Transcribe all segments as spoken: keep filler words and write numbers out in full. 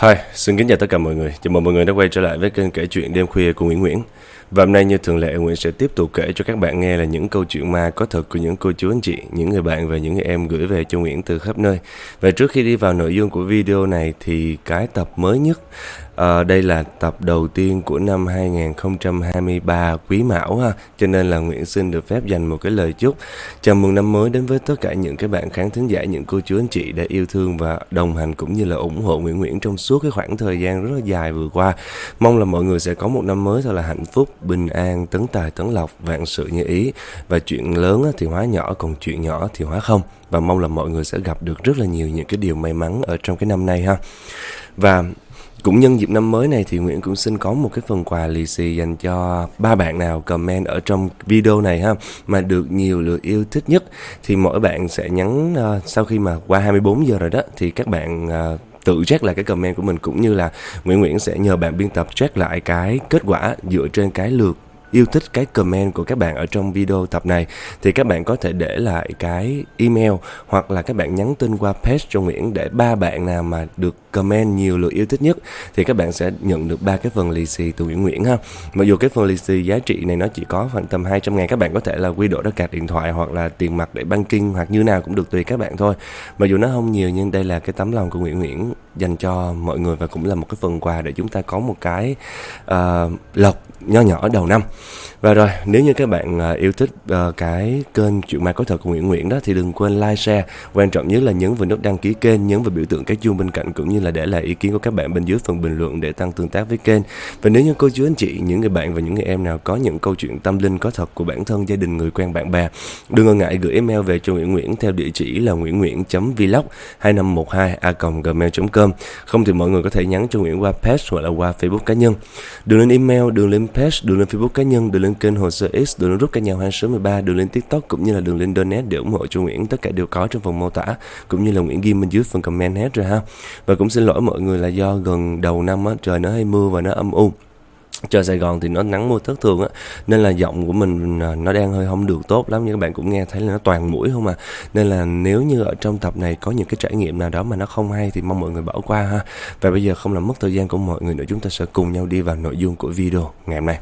Hi, xin kính chào tất cả mọi người. Chào mừng mọi người đã quay trở lại với kênh kể chuyện đêm khuya của Nguyễn Nguyễn. Và hôm nay như thường lệ, Nguyễn sẽ tiếp tục kể cho các bạn nghe là những câu chuyện ma có thật của những cô chú anh chị, những người bạn và những người em gửi về cho Nguyễn từ khắp nơi. Và trước khi đi vào nội dung của video này thì cái tập mới nhất, à, đây là tập đầu tiên của năm hai không hai ba Quý Mão ha. Cho nên là Nguyễn xin được phép dành một cái lời chúc chào mừng năm mới đến với tất cả những cái bạn khán thính giả, những cô chú anh chị đã yêu thương và đồng hành cũng như là ủng hộ Nguyễn Nguyễn trong suốt cái khoảng thời gian rất là dài vừa qua. Mong là mọi người sẽ có một năm mới thật là hạnh phúc, bình an, tấn tài tấn lộc, vạn sự như ý. Và chuyện lớn thì hóa nhỏ, còn chuyện nhỏ thì hóa không. Và mong là mọi người sẽ gặp được rất là nhiều những cái điều may mắn ở trong cái năm nay ha. Và cũng nhân dịp năm mới này thì Nguyễn cũng xin có một cái phần quà lì xì dành cho ba bạn nào comment ở trong video này ha, mà được nhiều lượt yêu thích nhất. Thì mỗi bạn sẽ nhắn uh, sau khi mà qua hai mươi bốn giờ rồi đó, thì các bạn uh, tự check lại cái comment của mình, cũng như là Nguyễn Nguyễn sẽ nhờ bạn biên tập check lại cái kết quả dựa trên cái lượt yêu thích, cái comment của các bạn ở trong video tập này. Thì các bạn có thể để lại cái email hoặc là các bạn nhắn tin qua page cho Nguyễn, để ba bạn nào mà được comment nhiều lượt yêu thích nhất thì các bạn sẽ nhận được ba cái phần lì xì từ Nguyễn Nguyễn ha. Mặc dù cái phần lì xì giá trị này nó chỉ có khoảng tầm hai trăm ngàn, các bạn có thể là quy đổi nó card điện thoại hoặc là tiền mặt để banking hoặc như nào cũng được, tùy các bạn thôi. Mặc dù nó không nhiều nhưng đây là cái tấm lòng của Nguyễn Nguyễn dành cho mọi người, và cũng là một cái phần quà để chúng ta có một cái uh, lộc nho nhỏ đầu năm. Và rồi, nếu như các bạn uh, yêu thích uh, cái kênh Chuyện Ma Có Thật của Nguyễn Nguyễn đó thì đừng quên like, share, quan trọng nhất là nhấn vào nút đăng ký kênh, nhấn vào biểu tượng cái chuông bên cạnh, cũng như là để lại ý kiến của các bạn bên dưới phần bình luận để tăng tương tác với kênh. Và nếu như cô chú anh chị, những người bạn và những người em nào có những câu chuyện tâm linh có thật của bản thân, gia đình, người quen, bạn bè, đừng ngần ngại gửi email về cho Nguyễn Nguyễn theo địa chỉ là nguyễn nguyễn chấm vlog hai năm một hai a còng gmail chấm com. Không thì mọi người có thể nhắn cho Nguyễn qua page hoặc là qua Facebook cá nhân. Đường lên email, đường lên page, đường lên Facebook cá nhân, đường lên kênh Hồ Sơ X, đường lên group Cả Nhà Hoang Số mười ba, đường lên TikTok cũng như là đường lên donate để ủng hộ cho Nguyễn. Tất cả đều có trong phần mô tả, cũng như là Nguyễn ghi bên dưới phần comment hết rồi ha. Và cũng xin lỗi mọi người là do gần đầu năm á, trời nó hay mưa và nó âm u. Trời Sài Gòn thì nó nắng mưa thất thường á, nên là giọng của mình nó đang hơi không được tốt lắm, nhưng các bạn cũng nghe thấy là nó toàn mũi không à. Nên là nếu như ở trong tập này có những cái trải nghiệm nào đó mà nó không hay thì mong mọi người bỏ qua ha. Và bây giờ không làm mất thời gian của mọi người nữa, chúng ta sẽ cùng nhau đi vào nội dung của video ngày hôm nay.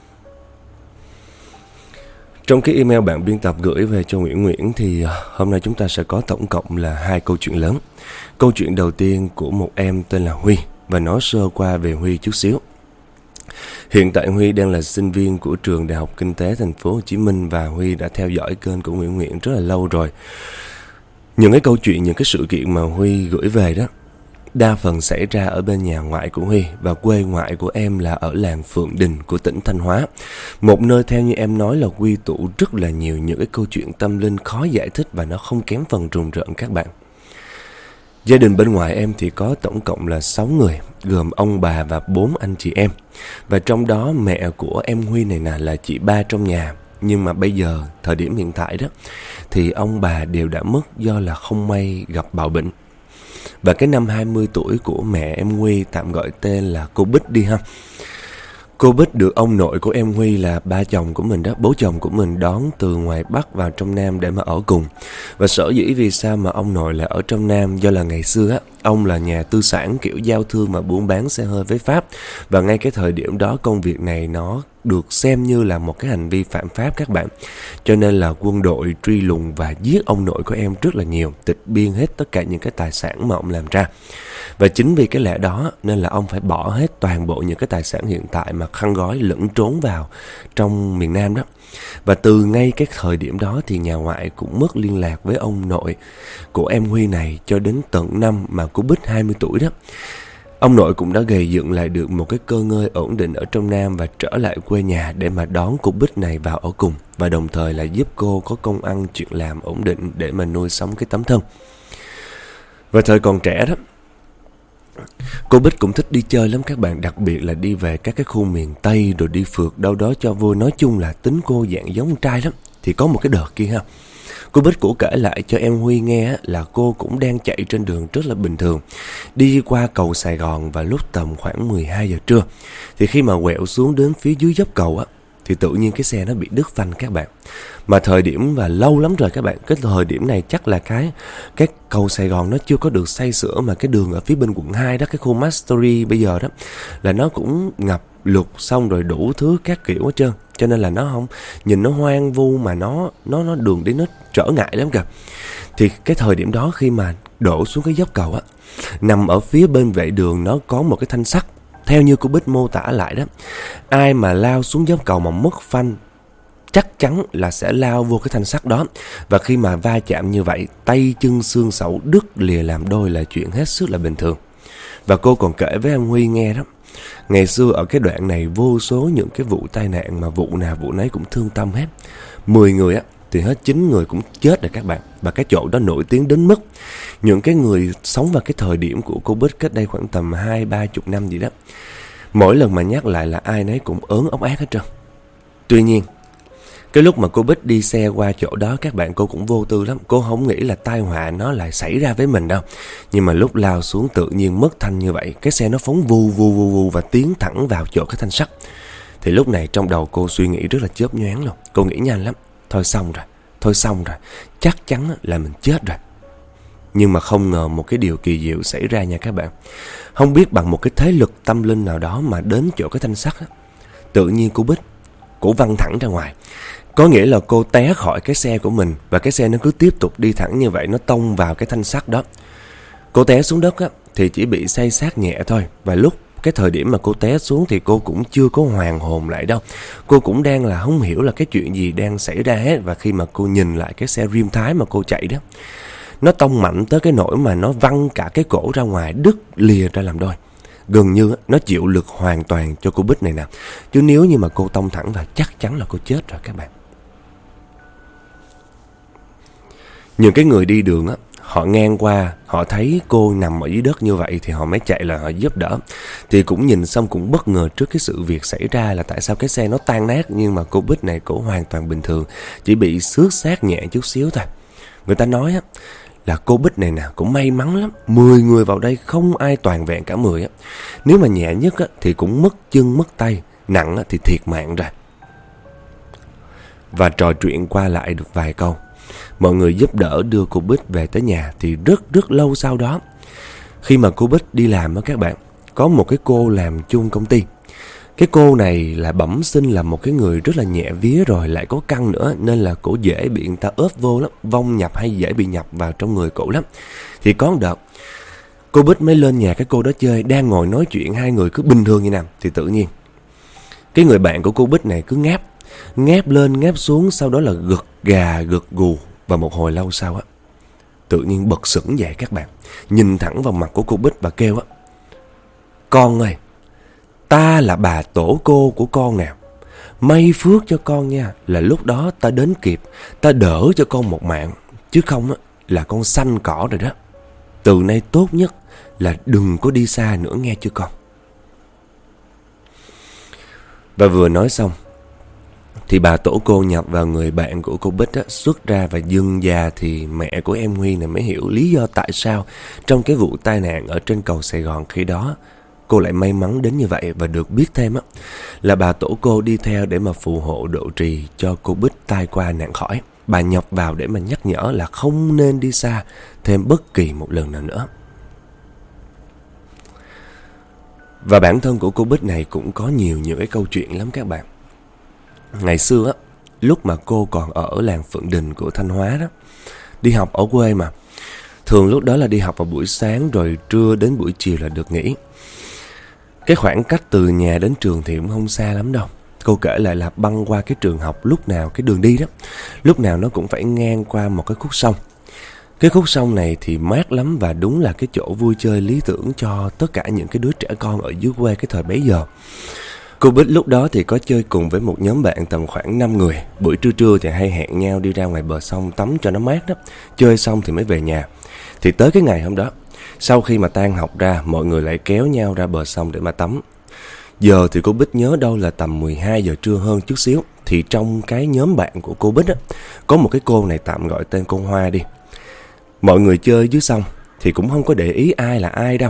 Trong cái email bạn biên tập gửi về cho Nguyễn Nguyễn thì hôm nay chúng ta sẽ có tổng cộng là hai câu chuyện lớn. Câu chuyện đầu tiên của một em tên là Huy, và nói sơ qua về Huy chút xíu. Hiện tại Huy đang là sinh viên của trường Đại học Kinh tế Thành phố Hồ Chí Minh, và Huy đã theo dõi kênh của Nguyễn Nguyễn rất là lâu rồi. Những cái câu chuyện, những cái sự kiện mà Huy gửi về đó đa phần xảy ra ở bên nhà ngoại của Huy, và quê ngoại của em là ở làng Phượng Đình của tỉnh Thanh Hóa. Một nơi theo như em nói là quy tụ rất là nhiều những cái câu chuyện tâm linh khó giải thích, và nó không kém phần rùng rợn các bạn. Gia đình bên ngoài em thì có tổng cộng là sáu người, gồm ông bà và bốn anh chị em. Và trong đó mẹ của em Huy này nè là chị ba trong nhà. Nhưng mà bây giờ, thời điểm hiện tại đó, thì ông bà đều đã mất do là không may gặp bạo bệnh. Và cái năm hai mươi tuổi của mẹ em Huy, tạm gọi tên là cô Bích đi ha. Cô Bích được ông nội của em Huy là ba chồng của mình đó, bố chồng của mình đón từ ngoài Bắc vào trong Nam để mà ở cùng. Và sở dĩ vì sao mà ông nội lại ở trong Nam, do là ngày xưa á, ông là nhà tư sản kiểu giao thương mà buôn bán xe hơi với Pháp. Và ngay cái thời điểm đó công việc này nó được xem như là một cái hành vi phạm pháp các bạn. Cho nên là quân đội truy lùng và giết ông nội của em rất là nhiều, tịch biên hết tất cả những cái tài sản mà ông làm ra. Và chính vì cái lẽ đó nên là ông phải bỏ hết toàn bộ những cái tài sản hiện tại mà khăn gói lẫn trốn vào trong miền Nam đó. Và từ ngay cái thời điểm đó thì nhà ngoại cũng mất liên lạc với ông nội của em Huy này cho đến tận năm mà cô Bích hai mươi tuổi đó. Ông nội cũng đã gầy dựng lại được một cái cơ ngơi ổn định ở trong Nam và trở lại quê nhà để mà đón cô Bích này vào ở cùng, và đồng thời là giúp cô có công ăn chuyện làm ổn định để mà nuôi sống cái tấm thân. Và thời còn trẻ đó, cô Bích cũng thích đi chơi lắm các bạn, đặc biệt là đi về các cái khu miền Tây rồi đi phượt đâu đó cho vui. Nói chung là tính cô dạng giống trai lắm. Thì có một cái đợt kia ha, cô Bích cũng kể lại cho em Huy nghe là cô cũng đang chạy trên đường rất là bình thường, đi qua cầu Sài Gòn và lúc tầm khoảng mười hai giờ trưa. Thì khi mà quẹo xuống đến phía dưới dốc cầu á, thì tự nhiên cái xe nó bị đứt phanh các bạn. Mà thời điểm và lâu lắm rồi các bạn, cái thời điểm này chắc là cái cái cầu Sài Gòn nó chưa có được xây sửa, mà cái đường ở phía bên quận hai đó, cái khu Mastery bây giờ đó, là nó cũng ngập lụt xong rồi đủ thứ các kiểu hết trơn. Cho nên là nó không, nhìn nó hoang vu mà nó nó nó đường đi nó trở ngại lắm kìa. Thì cái thời điểm đó khi mà đổ xuống cái dốc cầu á, nằm ở phía bên vệ đường nó có một cái thanh sắt. Theo như cô Bích mô tả lại đó, ai mà lao xuống dốc cầu mà mất phanh chắc chắn là sẽ lao vô cái thanh sắt đó. Và khi mà va chạm như vậy, tay chân xương sẩu đứt lìa làm đôi là chuyện hết sức là bình thường. Và cô còn kể với anh Huy nghe đó, ngày xưa ở cái đoạn này vô số những cái vụ tai nạn mà vụ nào vụ nấy cũng thương tâm hết. Mười người á thì hết chín người cũng chết rồi các bạn. Và cái chỗ đó nổi tiếng đến mức những cái người sống vào cái thời điểm của cô Bích cách đây khoảng tầm hai ba chục năm gì đó, mỗi lần mà nhắc lại là ai nấy cũng ớn ốc ác hết trơn. Tuy nhiên, cái lúc mà cô Bích đi xe qua chỗ đó các bạn, cô cũng vô tư lắm. Cô không nghĩ là tai họa nó lại xảy ra với mình đâu. Nhưng mà lúc lao xuống tự nhiên mất thanh như vậy, cái xe nó phóng vù vù vù vù và tiến thẳng vào chỗ cái thanh sắt. Thì lúc này trong đầu cô suy nghĩ rất là chớp nhoáng luôn. Cô nghĩ nhanh lắm, thôi xong rồi, thôi xong rồi, chắc chắn là mình chết rồi. Nhưng mà không ngờ một cái điều kỳ diệu xảy ra nha các bạn. Không biết bằng một cái thế lực tâm linh nào đó mà đến chỗ cái thanh sắt á, tự nhiên cô Bích, cô văng thẳng ra ngoài. Có nghĩa là cô té khỏi cái xe của mình, và cái xe nó cứ tiếp tục đi thẳng như vậy, nó tông vào cái thanh sắt đó. Cô té xuống đất á, thì chỉ bị xây xát nhẹ thôi. Và lúc cái thời điểm mà cô té xuống thì cô cũng chưa có hoàn hồn lại đâu. Cô cũng đang là không hiểu là cái chuyện gì đang xảy ra hết. Và khi mà cô nhìn lại cái xe Rim Thái mà cô chạy đó, nó tông mạnh tới cái nỗi mà nó văng cả cái cổ ra ngoài, đứt lìa ra làm đôi. Gần như nó chịu lực hoàn toàn cho cô Bích này nè. Chứ nếu như mà cô tông thẳng vào chắc chắn là cô chết rồi các bạn. Những cái người đi đường á, họ ngang qua, họ thấy cô nằm ở dưới đất như vậy thì họ mới chạy là họ giúp đỡ. Thì cũng nhìn xong cũng bất ngờ trước cái sự việc xảy ra là tại sao cái xe nó tan nát, nhưng mà cô Bích này cổ hoàn toàn bình thường, chỉ bị xước xác nhẹ chút xíu thôi. Người ta nói á, là cô Bích này nè cũng may mắn lắm, mười người vào đây không ai toàn vẹn cả mười á. Nếu mà nhẹ nhất á, thì cũng mất chân mất tay, nặng á, thì thiệt mạng rồi. Và trò chuyện qua lại được vài câu, mọi người giúp đỡ đưa cô Bích về tới nhà. Thì rất rất lâu sau đó, khi mà cô Bích đi làm á các bạn, có một cái cô làm chung công ty. Cái cô này là bẩm sinh là một cái người rất là nhẹ vía, rồi lại có căng nữa, nên là cổ dễ bị người ta ốp vô lắm, vong nhập hay dễ bị nhập vào trong người cổ lắm. Thì có một đợt cô Bích mới lên nhà cái cô đó chơi, đang ngồi nói chuyện hai người cứ bình thường như nào, thì tự nhiên cái người bạn của cô Bích này cứ ngáp, ngáp lên ngáp xuống, sau đó là gật gà gật gù. Và một hồi lâu sau á, tự nhiên bật sững dậy các bạn, nhìn thẳng vào mặt của cô Bích và kêu á: "Con ơi, ta là bà tổ cô của con nè. May phước cho con nha, là lúc đó ta đến kịp, ta đỡ cho con một mạng. Chứ không á, là con xanh cỏ rồi đó. Từ nay tốt nhất là đừng có đi xa nữa nghe chưa con." Và vừa nói xong thì bà tổ cô nhập vào người bạn của cô Bích á, xuất ra. Và dưng già thì mẹ của em Huy này mới hiểu lý do tại sao trong cái vụ tai nạn ở trên cầu Sài Gòn khi đó cô lại may mắn đến như vậy. Và được biết thêm á, là bà tổ cô đi theo để mà phù hộ độ trì cho cô Bích tai qua nạn khỏi. Bà nhập vào để mà nhắc nhở là không nên đi xa thêm bất kỳ một lần nào nữa. Và bản thân của cô Bích này cũng có nhiều những cái câu chuyện lắm các bạn. Ngày xưa á, lúc mà cô còn ở làng Phượng Đình của Thanh Hóa đó, đi học ở quê mà, thường lúc đó là đi học vào buổi sáng, rồi trưa đến buổi chiều là được nghỉ. Cái khoảng cách từ nhà đến trường thì cũng không xa lắm đâu. Cô kể lại là băng qua cái trường học, lúc nào cái đường đi đó, lúc nào nó cũng phải ngang qua một cái khúc sông. Cái khúc sông này thì mát lắm, và đúng là cái chỗ vui chơi lý tưởng cho tất cả những cái đứa trẻ con ở dưới quê cái thời bấy giờ. Cô Bích lúc đó thì có chơi cùng với một nhóm bạn tầm khoảng năm người. Buổi trưa trưa thì hay hẹn nhau đi ra ngoài bờ sông tắm cho nó mát đó. Chơi xong thì mới về nhà. Thì tới cái ngày hôm đó, sau khi mà tan học ra, mọi người lại kéo nhau ra bờ sông để mà tắm. Giờ thì cô Bích nhớ đâu là tầm mười hai giờ trưa hơn chút xíu. Thì trong cái nhóm bạn của cô Bích á, có một cái cô này tạm gọi tên cô Hoa đi. Mọi người chơi dưới sông thì cũng không có để ý ai là ai đâu.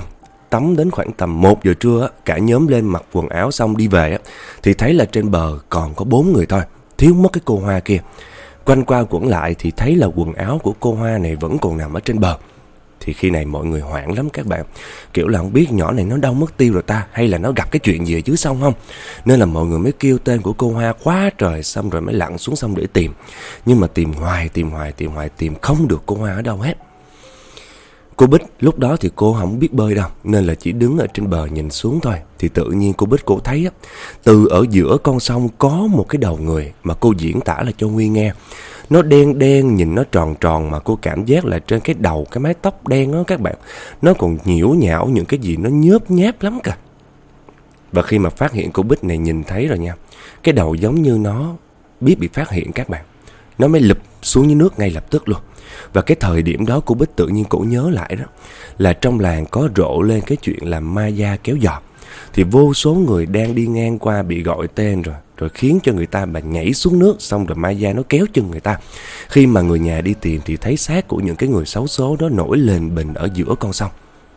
tắm đến khoảng tầm một giờ trưa á, cả nhóm lên mặc quần áo xong đi về á, thì thấy là trên bờ còn có bốn người thôi, thiếu mất cái cô Hoa kia. Quanh qua quẩn lại thì thấy là quần áo của cô Hoa này vẫn còn nằm ở trên bờ. Thì khi này mọi người hoảng lắm các bạn, kiểu là không biết nhỏ này nó đâu mất tiêu rồi ta, hay là nó gặp cái chuyện gì ở dưới sông không. Nên là mọi người mới kêu tên của cô Hoa quá trời, xong rồi mới lặn xuống sông để tìm. Nhưng mà tìm hoài, tìm hoài, tìm hoài, tìm không được cô Hoa ở đâu hết. Cô Bích lúc đó thì cô không biết bơi đâu, nên là chỉ đứng ở trên bờ nhìn xuống thôi. Thì tự nhiên cô Bích cô thấy á, từ ở giữa con sông có một cái đầu người mà cô diễn tả là cho Nguyên nghe. Nó đen đen, nhìn nó tròn tròn, mà cô cảm giác là trên cái đầu, cái mái tóc đen đó các bạn, nó còn nhiễu nhão những cái gì nó nhớp nháp lắm cả. Và khi mà phát hiện cô Bích này nhìn thấy rồi nha, cái đầu giống như nó biết bị phát hiện các bạn, nó mới lụp xuống dưới nước ngay lập tức luôn. Và cái thời điểm đó cô Bích tự nhiên cổ nhớ lại đó, là trong làng có rộ lên cái chuyện là ma da kéo giò. Thì vô số người đang đi ngang qua bị gọi tên rồi, rồi khiến cho người ta mà nhảy xuống nước, xong rồi ma da nó kéo chân người ta. Khi mà người nhà đi tìm thì thấy xác của những cái người xấu số đó nổi lên bình ở giữa con sông.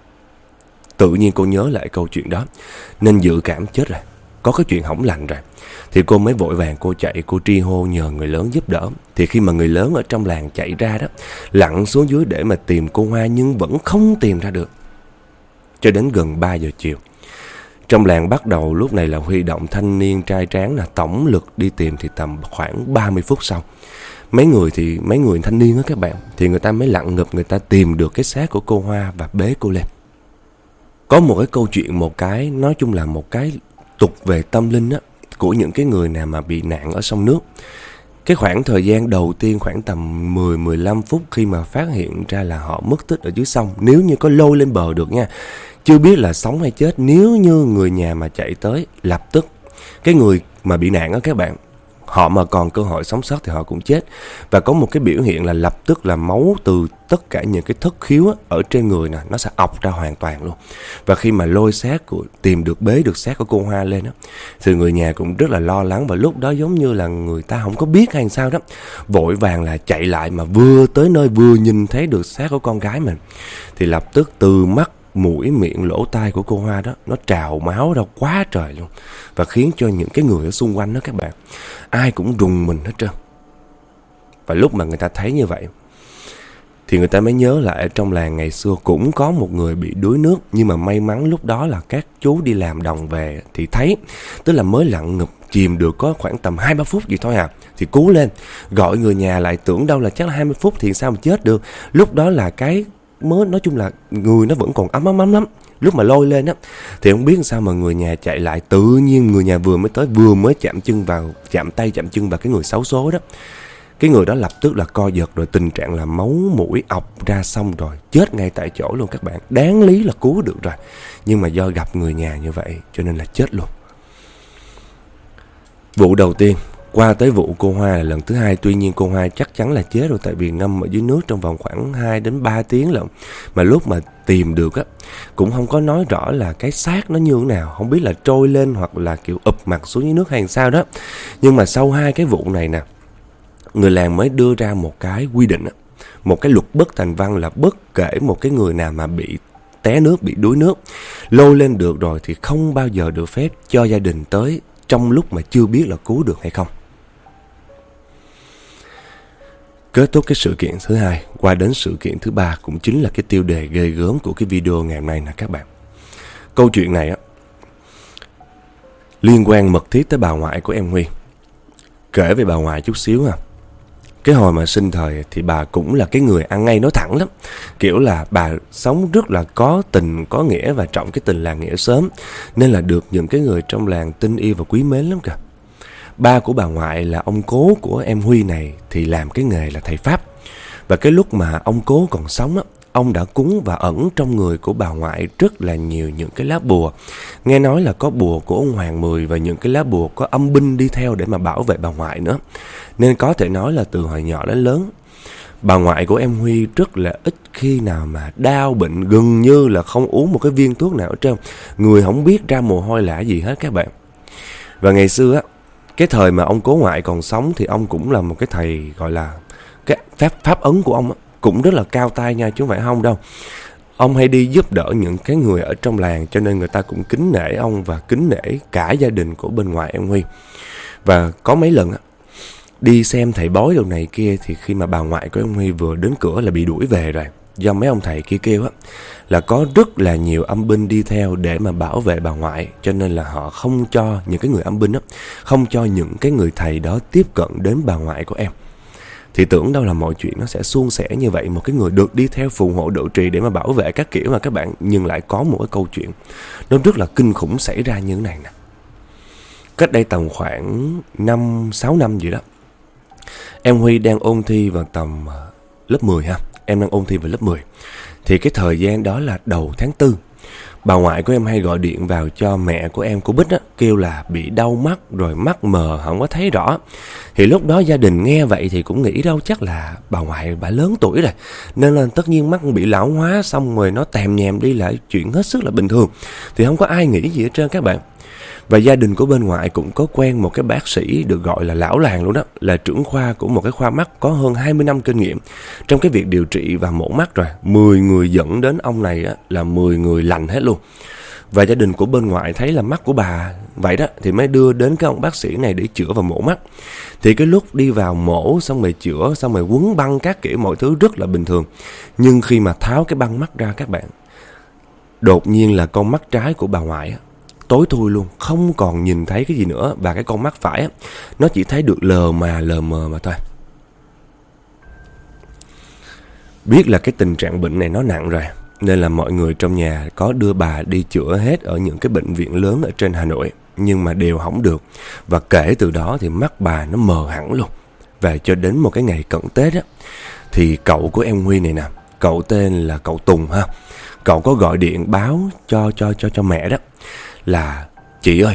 Tự nhiên cô nhớ lại câu chuyện đó, nên dự cảm chết rồi, có cái chuyện hỏng lành rồi. Thì cô mới vội vàng cô chạy, cô tri hô nhờ người lớn giúp đỡ. Thì khi mà người lớn ở trong làng chạy ra đó, lặn xuống dưới để mà tìm cô Hoa nhưng vẫn không tìm ra được. Cho đến gần ba giờ chiều, trong làng bắt đầu lúc này là huy động thanh niên trai tráng, là tổng lực đi tìm. Thì tầm khoảng ba mươi phút sau, mấy người thì mấy người thanh niên đó các bạn, thì người ta mới lặn ngập, người ta tìm được cái xác của cô Hoa và bế cô lên. Có một cái câu chuyện, một cái nói chung là một cái tục về tâm linh á, của những cái người nào mà bị nạn ở sông nước. Cái khoảng thời gian đầu tiên khoảng tầm mười đến mười lăm phút khi mà phát hiện ra là họ mất tích ở dưới sông, nếu như có lôi lên bờ được nha, chưa biết là sống hay chết, nếu như người nhà mà chạy tới, lập tức cái người mà bị nạn đó các bạn, họ mà còn cơ hội sống sót thì họ cũng chết. Và có một cái biểu hiện là lập tức là máu từ tất cả những cái thất khiếu á, ở trên người nè, nó sẽ ọc ra hoàn toàn luôn. Và khi mà lôi xác của, tìm được bế được xác của cô Hoa lên á, thì người nhà cũng rất là lo lắng. Và lúc đó giống như là người ta không có biết hay sao đó, vội vàng là chạy lại, mà vừa tới nơi vừa nhìn thấy được xác của con gái mình, thì lập tức từ mắt, mũi, miệng, lỗ tai của cô Hoa đó nó trào máu ra quá trời luôn. Và khiến cho những cái người ở xung quanh đó các bạn, ai cũng rùng mình hết trơn. Và lúc mà người ta thấy như vậy thì người ta mới nhớ lại ở trong làng ngày xưa cũng có một người bị đuối nước. Nhưng mà may mắn lúc đó là các chú đi làm đồng về thì thấy, tức là mới lặn ngụp chìm được có khoảng tầm hai ba phút gì thôi à, thì cứu lên, gọi người nhà lại, tưởng đâu là chắc là hai mươi phút thì sao mà chết được. Lúc đó là cái mới, nói chung là người nó vẫn còn ấm ấm ấm lắm. Lúc mà lôi lên á, thì không biết sao mà người nhà chạy lại, tự nhiên người nhà vừa mới tới, vừa mới chạm chân vào, chạm tay chạm chân vào cái người xấu số đó, cái người đó lập tức là co giật, rồi tình trạng là máu mũi ọc ra, xong rồi chết ngay tại chỗ luôn các bạn. Đáng lý là cứu được rồi, nhưng mà do gặp người nhà như vậy cho nên là chết luôn. Vụ đầu tiên qua tới vụ cô Hoa là lần thứ hai. Tuy nhiên cô Hoa chắc chắn là chết rồi, tại vì ngâm ở dưới nước trong vòng khoảng hai đến ba tiếng lận. Mà lúc mà tìm được á, cũng không có nói rõ là cái xác nó như thế nào, không biết là trôi lên hoặc là kiểu ụp mặt xuống dưới nước hay sao đó. Nhưng mà sau hai cái vụ này nè, người làng mới đưa ra một cái quy định, một cái luật bất thành văn, là bất kể một cái người nào mà bị té nước, bị đuối nước, lôi lên được rồi thì không bao giờ được phép cho gia đình tới trong lúc mà chưa biết là cứu được hay không. Kết thúc cái sự kiện thứ hai, qua đến sự kiện thứ ba, cũng chính là cái tiêu đề ghê gớm của cái video ngày hôm nay nè các bạn. Câu chuyện này á, liên quan mật thiết tới bà ngoại của em Huy. Kể về bà ngoại chút xíu ha. Cái hồi mà sinh thời thì bà cũng là cái người ăn ngay nói thẳng lắm. Kiểu là bà sống rất là có tình, có nghĩa và trọng cái tình làng nghĩa xóm, nên là được những cái người trong làng tin yêu và quý mến lắm kìa. Ba của bà ngoại là ông cố của em Huy này thì làm cái nghề là thầy Pháp. Và cái lúc mà ông cố còn sống á, ông đã cúng và ẩn trong người của bà ngoại rất là nhiều những cái lá bùa. Nghe nói là có bùa của ông Hoàng Mười và những cái lá bùa có âm binh đi theo để mà bảo vệ bà ngoại nữa. Nên có thể nói là từ hồi nhỏ đến lớn, bà ngoại của em Huy rất là ít khi nào mà đau bệnh, gần như là không uống một cái viên thuốc nào ở trơn. Người không biết ra mồ hôi lã gì hết các bạn. Và ngày xưa á, cái thời mà ông cố ngoại còn sống thì ông cũng là một cái thầy, gọi là cái pháp, pháp ấn của ông á, cũng rất là cao tay nha, chứ không phải không đâu. Ông hay đi giúp đỡ những cái người ở trong làng, cho nên người ta cũng kính nể ông và kính nể cả gia đình của bên ngoài em Huy. Và có mấy lần á, đi xem thầy bói đồ này kia, thì khi mà bà ngoại của em Huy vừa đến cửa là bị đuổi về rồi. Do mấy ông thầy kia kêu á, là có rất là nhiều âm binh đi theo để mà bảo vệ bà ngoại, cho nên là họ không cho những cái người âm binh á, không cho những cái người thầy đó tiếp cận đến bà ngoại của em. Thì tưởng đâu là mọi chuyện nó sẽ suôn sẻ như vậy, một cái người được đi theo phù hộ độ trì để mà bảo vệ các kiểu mà các bạn, nhưng lại có một cái câu chuyện nó rất là kinh khủng xảy ra như thế này nè. Cách đây tầm khoảng năm sáu năm gì đó, em Huy đang ôn thi vào tầm lớp mười ha. Em đang ôn thi vào lớp mười. Thì cái thời gian đó là đầu tháng tư. Bà ngoại của em hay gọi điện vào cho mẹ của em, cô Bích á, kêu là bị đau mắt rồi mắt mờ không có thấy rõ. Thì lúc đó gia đình nghe vậy thì cũng nghĩ đâu chắc là bà ngoại bà lớn tuổi rồi, nên là tất nhiên mắt bị lão hóa, xong rồi nó tèm nhèm đi là chuyện hết sức là bình thường. Thì không có ai nghĩ gì hết trơn các bạn. Và gia đình của bên ngoại cũng có quen một cái bác sĩ được gọi là lão làng luôn đó, là trưởng khoa của một cái khoa mắt có hơn hai mươi năm kinh nghiệm trong cái việc điều trị và mổ mắt rồi. mười người dẫn đến ông này á, là mười người lành hết luôn. Và gia đình của bên ngoại thấy là mắt của bà vậy đó, thì mới đưa đến cái ông bác sĩ này để chữa và mổ mắt. Thì cái lúc đi vào mổ xong rồi chữa, xong rồi quấn băng các kiểu mọi thứ rất là bình thường. Nhưng khi mà tháo cái băng mắt ra các bạn, đột nhiên là con mắt trái của bà ngoại á, tối thui luôn, không còn nhìn thấy cái gì nữa. Và cái con mắt phải á, nó chỉ thấy được lờ mà lờ mờ mà thôi. Biết là cái tình trạng bệnh này nó nặng rồi, nên là mọi người trong nhà có đưa bà đi chữa hết ở những cái bệnh viện lớn ở trên Hà Nội, nhưng mà đều không được. Và kể từ đó thì mắt bà nó mờ hẳn luôn. Và cho đến một cái ngày cận Tết á, thì cậu của em Huy này nè, cậu tên là cậu Tùng ha, cậu có gọi điện báo cho cho cho cho mẹ đó là: chị ơi,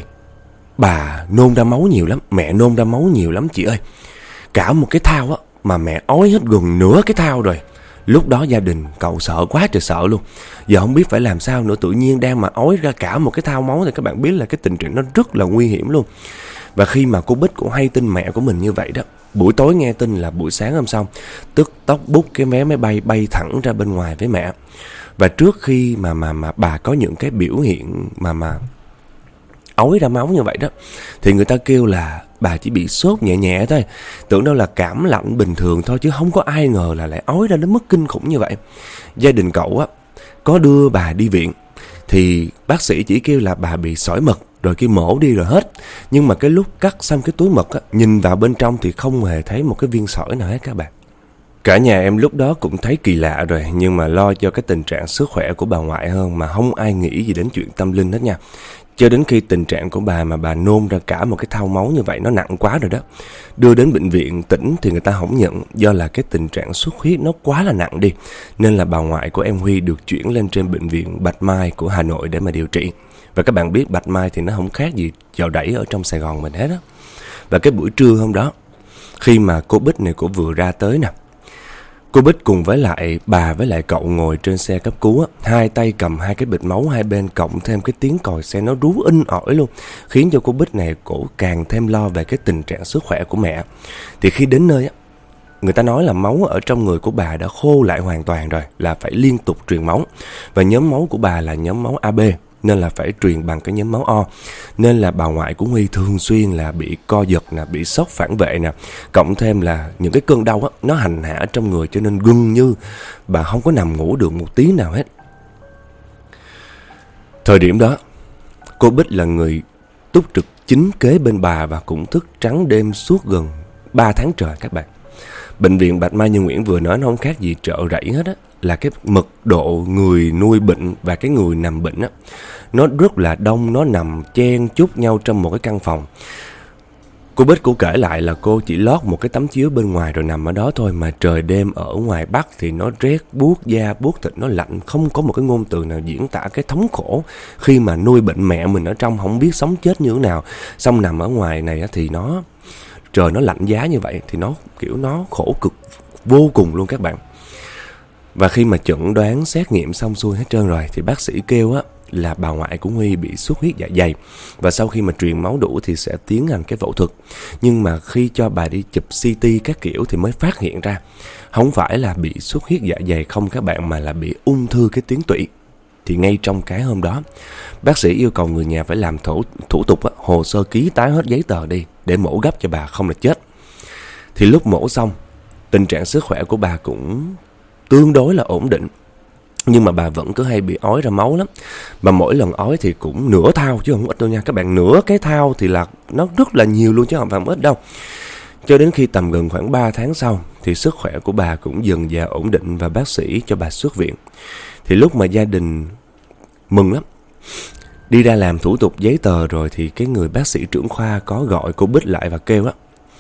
bà nôn ra máu nhiều lắm, mẹ nôn ra máu nhiều lắm chị ơi. Cả một cái thao á, mà mẹ ói hết gần nửa cái thao rồi. Lúc đó gia đình cậu sợ quá trời sợ luôn. Giờ không biết phải làm sao nữa, tự nhiên đang mà ói ra cả một cái thao máu thì các bạn biết là cái tình trạng nó rất là nguy hiểm luôn. Và khi mà cô Bích cũng hay tin mẹ của mình như vậy đó, buổi tối nghe tin là buổi sáng hôm sau tức tốc bút cái vé máy bay bay thẳng ra bên ngoài với mẹ. Và trước khi mà mà mà bà có những cái biểu hiện mà mà ói ra máu như vậy đó, thì người ta kêu là bà chỉ bị sốt nhẹ nhẹ thôi, tưởng đâu là cảm lạnh bình thường thôi, chứ không có ai ngờ là lại ói ra đến mức kinh khủng như vậy. Gia đình cậu á có đưa bà đi viện, thì bác sĩ chỉ kêu là bà bị sỏi mật rồi cái mổ đi rồi hết. Nhưng mà cái lúc cắt xong cái túi mật á, nhìn vào bên trong thì không hề thấy một cái viên sỏi nào hết các bạn. Cả nhà em lúc đó cũng thấy kỳ lạ rồi, nhưng mà lo cho cái tình trạng sức khỏe của bà ngoại hơn, mà không ai nghĩ gì đến chuyện tâm linh hết nha. Cho đến khi tình trạng của bà mà bà nôn ra cả một cái thau máu như vậy nó nặng quá rồi đó, đưa đến bệnh viện tỉnh thì người ta không nhận, do là cái tình trạng xuất huyết nó quá là nặng đi. Nên là bà ngoại của em Huy được chuyển lên trên bệnh viện Bạch Mai của Hà Nội để mà điều trị. Và các bạn biết Bạch Mai thì nó không khác gì Chợ Đẩy ở trong Sài Gòn mình hết á. Và cái buổi trưa hôm đó, khi mà cô Bích này cô vừa ra tới nè, cô Bích cùng với lại bà với lại cậu ngồi trên xe cấp cứu á, hai tay cầm hai cái bịch máu hai bên, cộng thêm cái tiếng còi xe nó rú inh ỏi luôn, khiến cho cô Bích này cổ càng thêm lo về cái tình trạng sức khỏe của mẹ. Thì khi đến nơi á, người ta nói là máu ở trong người của bà đã khô lại hoàn toàn rồi, là phải liên tục truyền máu. Và nhóm máu của bà là nhóm máu a bê, nên là phải truyền bằng cái nhóm máu O. Nên là bà ngoại của Huy thường xuyên là bị co giật nè, bị sốc phản vệ nè, cộng thêm là những cái cơn đau á, nó hành hạ trong người, cho nên gần như bà không có nằm ngủ được một tí nào hết. Thời điểm đó, cô Bích là người túc trực chính kế bên bà và cũng thức trắng đêm suốt gần ba tháng trời các bạn. Bệnh viện Bạch Mai Như Nguyễn vừa nói nó không khác gì chợ rẫy hết á, là cái mật độ người nuôi bệnh và cái người nằm bệnh á, nó rất là đông, nó nằm chen chúc nhau trong một cái căn phòng. Cô Bích cô kể lại là cô chỉ lót một cái tấm chiếu bên ngoài rồi nằm ở đó thôi, mà trời đêm ở ngoài Bắc thì nó rét buốt da buốt thịt, nó lạnh, không có một cái ngôn từ nào diễn tả cái thống khổ khi mà nuôi bệnh mẹ mình ở trong, không biết sống chết như thế nào. Xong nằm ở ngoài này thì nó trời nó lạnh giá như vậy, thì nó kiểu nó khổ cực vô cùng luôn các bạn. Và khi mà chẩn đoán xét nghiệm xong xuôi hết trơn rồi, thì bác sĩ kêu á là bà ngoại của Huy bị xuất huyết dạ dày, và sau khi mà truyền máu đủ thì sẽ tiến hành cái phẫu thuật. Nhưng mà khi cho bà đi chụp xê tê các kiểu thì mới phát hiện ra không phải là bị xuất huyết dạ dày không các bạn, mà là bị ung thư cái tuyến tụy. Thì ngay trong cái hôm đó, bác sĩ yêu cầu người nhà phải làm thủ, thủ tục á, hồ sơ ký tái hết giấy tờ đi để mổ gấp cho bà không là chết. Thì lúc mổ xong, tình trạng sức khỏe của bà cũng tương đối là ổn định, nhưng mà bà vẫn cứ hay bị ói ra máu lắm. Mà mỗi lần ói thì cũng nửa thao chứ không ít đâu nha các bạn. Nửa cái thao thì là nó rất là nhiều luôn chứ không phải ít đâu. Cho đến khi tầm gần khoảng ba tháng sau thì sức khỏe của bà cũng dần dà ổn định và bác sĩ cho bà xuất viện. Thì lúc mà gia đình mừng lắm, đi ra làm thủ tục giấy tờ rồi thì cái người bác sĩ trưởng khoa có gọi cô Bích lại và kêu á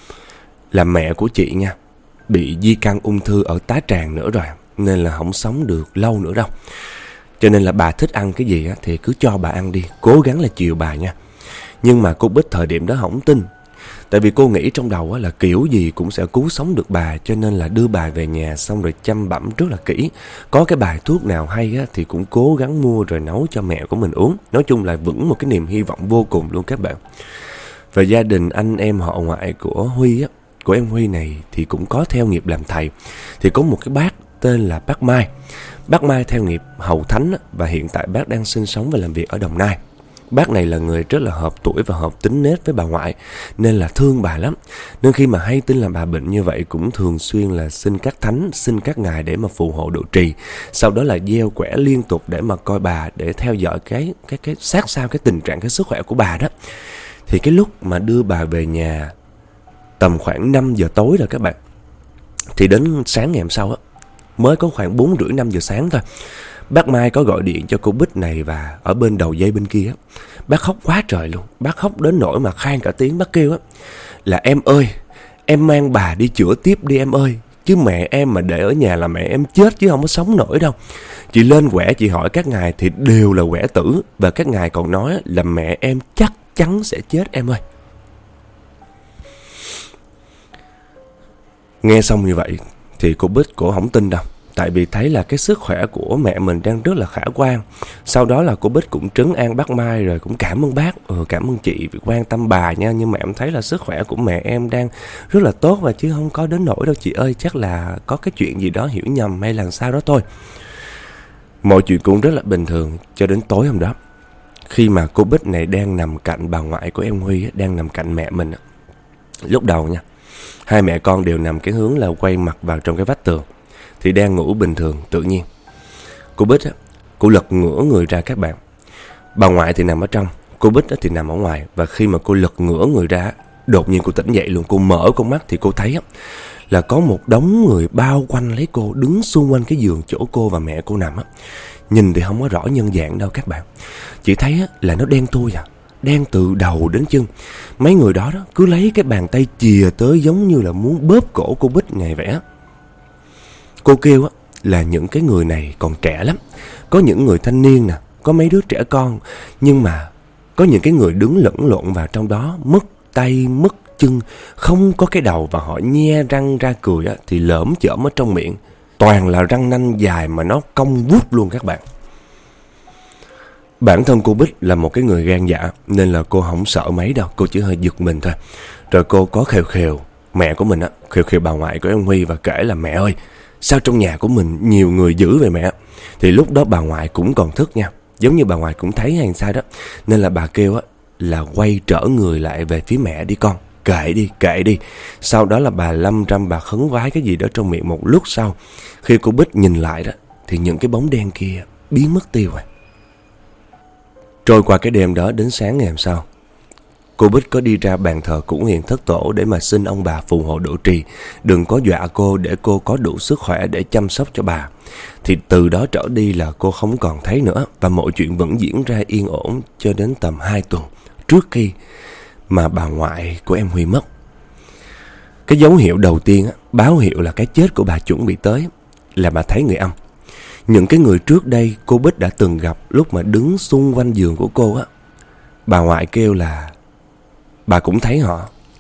là mẹ của chị nha, bị di căn ung thư ở tá tràng nữa rồi, nên là không sống được lâu nữa đâu. Cho nên là bà thích ăn cái gì á thì cứ cho bà ăn đi, cố gắng là chiều bà nha. Nhưng mà cô Bích thời điểm đó không tin, tại vì cô nghĩ trong đầu á là kiểu gì cũng sẽ cứu sống được bà, cho nên là đưa bà về nhà xong rồi chăm bẵm rất là kỹ. Có cái bài thuốc nào hay á thì cũng cố gắng mua rồi nấu cho mẹ của mình uống. Nói chung là vững một cái niềm hy vọng vô cùng luôn các bạn. Và gia đình anh em họ ngoại của Huy á, của em Huy này thì cũng có theo nghiệp làm thầy. Thì có một cái bác tên là bác Mai. Bác Mai theo nghiệp hầu thánh á, và hiện tại bác đang sinh sống và làm việc ở Đồng Nai. Bác này là người rất là hợp tuổi và hợp tính nết với bà ngoại, nên là thương bà lắm. Nên khi mà hay tin là bà bệnh như vậy cũng thường xuyên là xin các thánh, xin các ngài để mà phù hộ độ trì. Sau đó là gieo quẻ liên tục để mà coi bà, để theo dõi cái cái cái sát sao cái tình trạng, cái sức khỏe của bà đó. Thì cái lúc mà đưa bà về nhà tầm khoảng năm giờ tối rồi các bạn, thì đến sáng ngày hôm sau á, mới có khoảng bốn rưỡi năm giờ sáng thôi, bác Mai có gọi điện cho cô Bích này, và ở bên đầu dây bên kia á, bác khóc quá trời luôn. Bác khóc đến nỗi mà khan cả tiếng. Bác kêu á là em ơi, em mang bà đi chữa tiếp đi em ơi, chứ mẹ em mà để ở nhà là mẹ em chết chứ không có sống nổi đâu. Chị lên quẻ chị hỏi các ngài thì đều là quẻ tử, và các ngài còn nói là mẹ em chắc chắn sẽ chết em ơi. Nghe xong như vậy thì cô Bích cổ không tin đâu, tại vì thấy là cái sức khỏe của mẹ mình đang rất là khả quan. Sau đó là cô Bích cũng trấn an bác Mai rồi cũng cảm ơn bác, ừ, cảm ơn chị vì quan tâm bà nha, nhưng mà em thấy là sức khỏe của mẹ em đang rất là tốt và chứ không có đến nỗi đâu chị ơi, chắc là có cái chuyện gì đó hiểu nhầm hay là sao đó thôi. Mọi chuyện cũng rất là bình thường cho đến tối hôm đó, khi mà cô Bích này đang nằm cạnh bà ngoại của em Huy, đang nằm cạnh mẹ mình. Lúc đầu nha, hai mẹ con đều nằm cái hướng là quay mặt vào trong cái vách tường, thì đang ngủ bình thường. Tự nhiên cô Bích á, cô lật ngửa người ra các bạn. Bà ngoại thì nằm ở trong, cô Bích á, thì nằm ở ngoài. Và khi mà cô lật ngửa người ra, đột nhiên cô tỉnh dậy luôn. Cô mở con mắt thì cô thấy á, là có một đống người bao quanh lấy cô, đứng xung quanh cái giường chỗ cô và mẹ cô nằm á. Nhìn thì không có rõ nhân dạng đâu các bạn, chỉ thấy á, là nó đen thui à, đen từ đầu đến chân. Mấy người đó, đó cứ lấy cái bàn tay chìa tới giống như là muốn bóp cổ cô Bích ngày vẽ. Cô kêu á, là những cái người này còn trẻ lắm, có những người thanh niên nè, có mấy đứa trẻ con, nhưng mà có những cái người đứng lẫn lộn vào trong đó, mất tay mất chân, không có cái đầu, và họ nhe răng ra cười á, thì lởm chởm ở trong miệng toàn là răng nanh dài mà nó cong vút luôn các bạn. Bản thân cô Bích là một cái người gan dạ, nên là cô không sợ mấy đâu, cô chỉ hơi giật mình thôi. Rồi cô có khều khều mẹ của mình á, khều khều bà ngoại của em Huy và kể là mẹ ơi, sao trong nhà của mình nhiều người dữ vậy mẹ. Thì lúc đó bà ngoại cũng còn thức nha, giống như bà ngoại cũng thấy hay sao đó, nên là bà kêu á là quay trở người lại về phía mẹ đi con, kệ đi, kệ đi. Sau đó là bà lâm râm bà khấn vái cái gì đó trong miệng. Một lúc sau, khi cô Bích nhìn lại đó, thì những cái bóng đen kia biến mất tiêu rồi. Trôi qua cái đêm đó đến sáng ngày hôm sau, cô Bích có đi ra bàn thờ cũ hiền thất tổ để mà xin ông bà phù hộ độ trì, đừng có dọa cô, để cô có đủ sức khỏe để chăm sóc cho bà. Thì từ đó trở đi là cô không còn thấy nữa, và mọi chuyện vẫn diễn ra yên ổn cho đến tầm hai tuần trước khi mà bà ngoại của em Huy mất. Cái dấu hiệu đầu tiên á, báo hiệu là cái chết của bà chuẩn bị tới, là bà thấy người âm. Những cái người trước đây cô Bích đã từng gặp lúc mà đứng xung quanh giường của cô á, bà ngoại kêu là bà cũng thấy họ,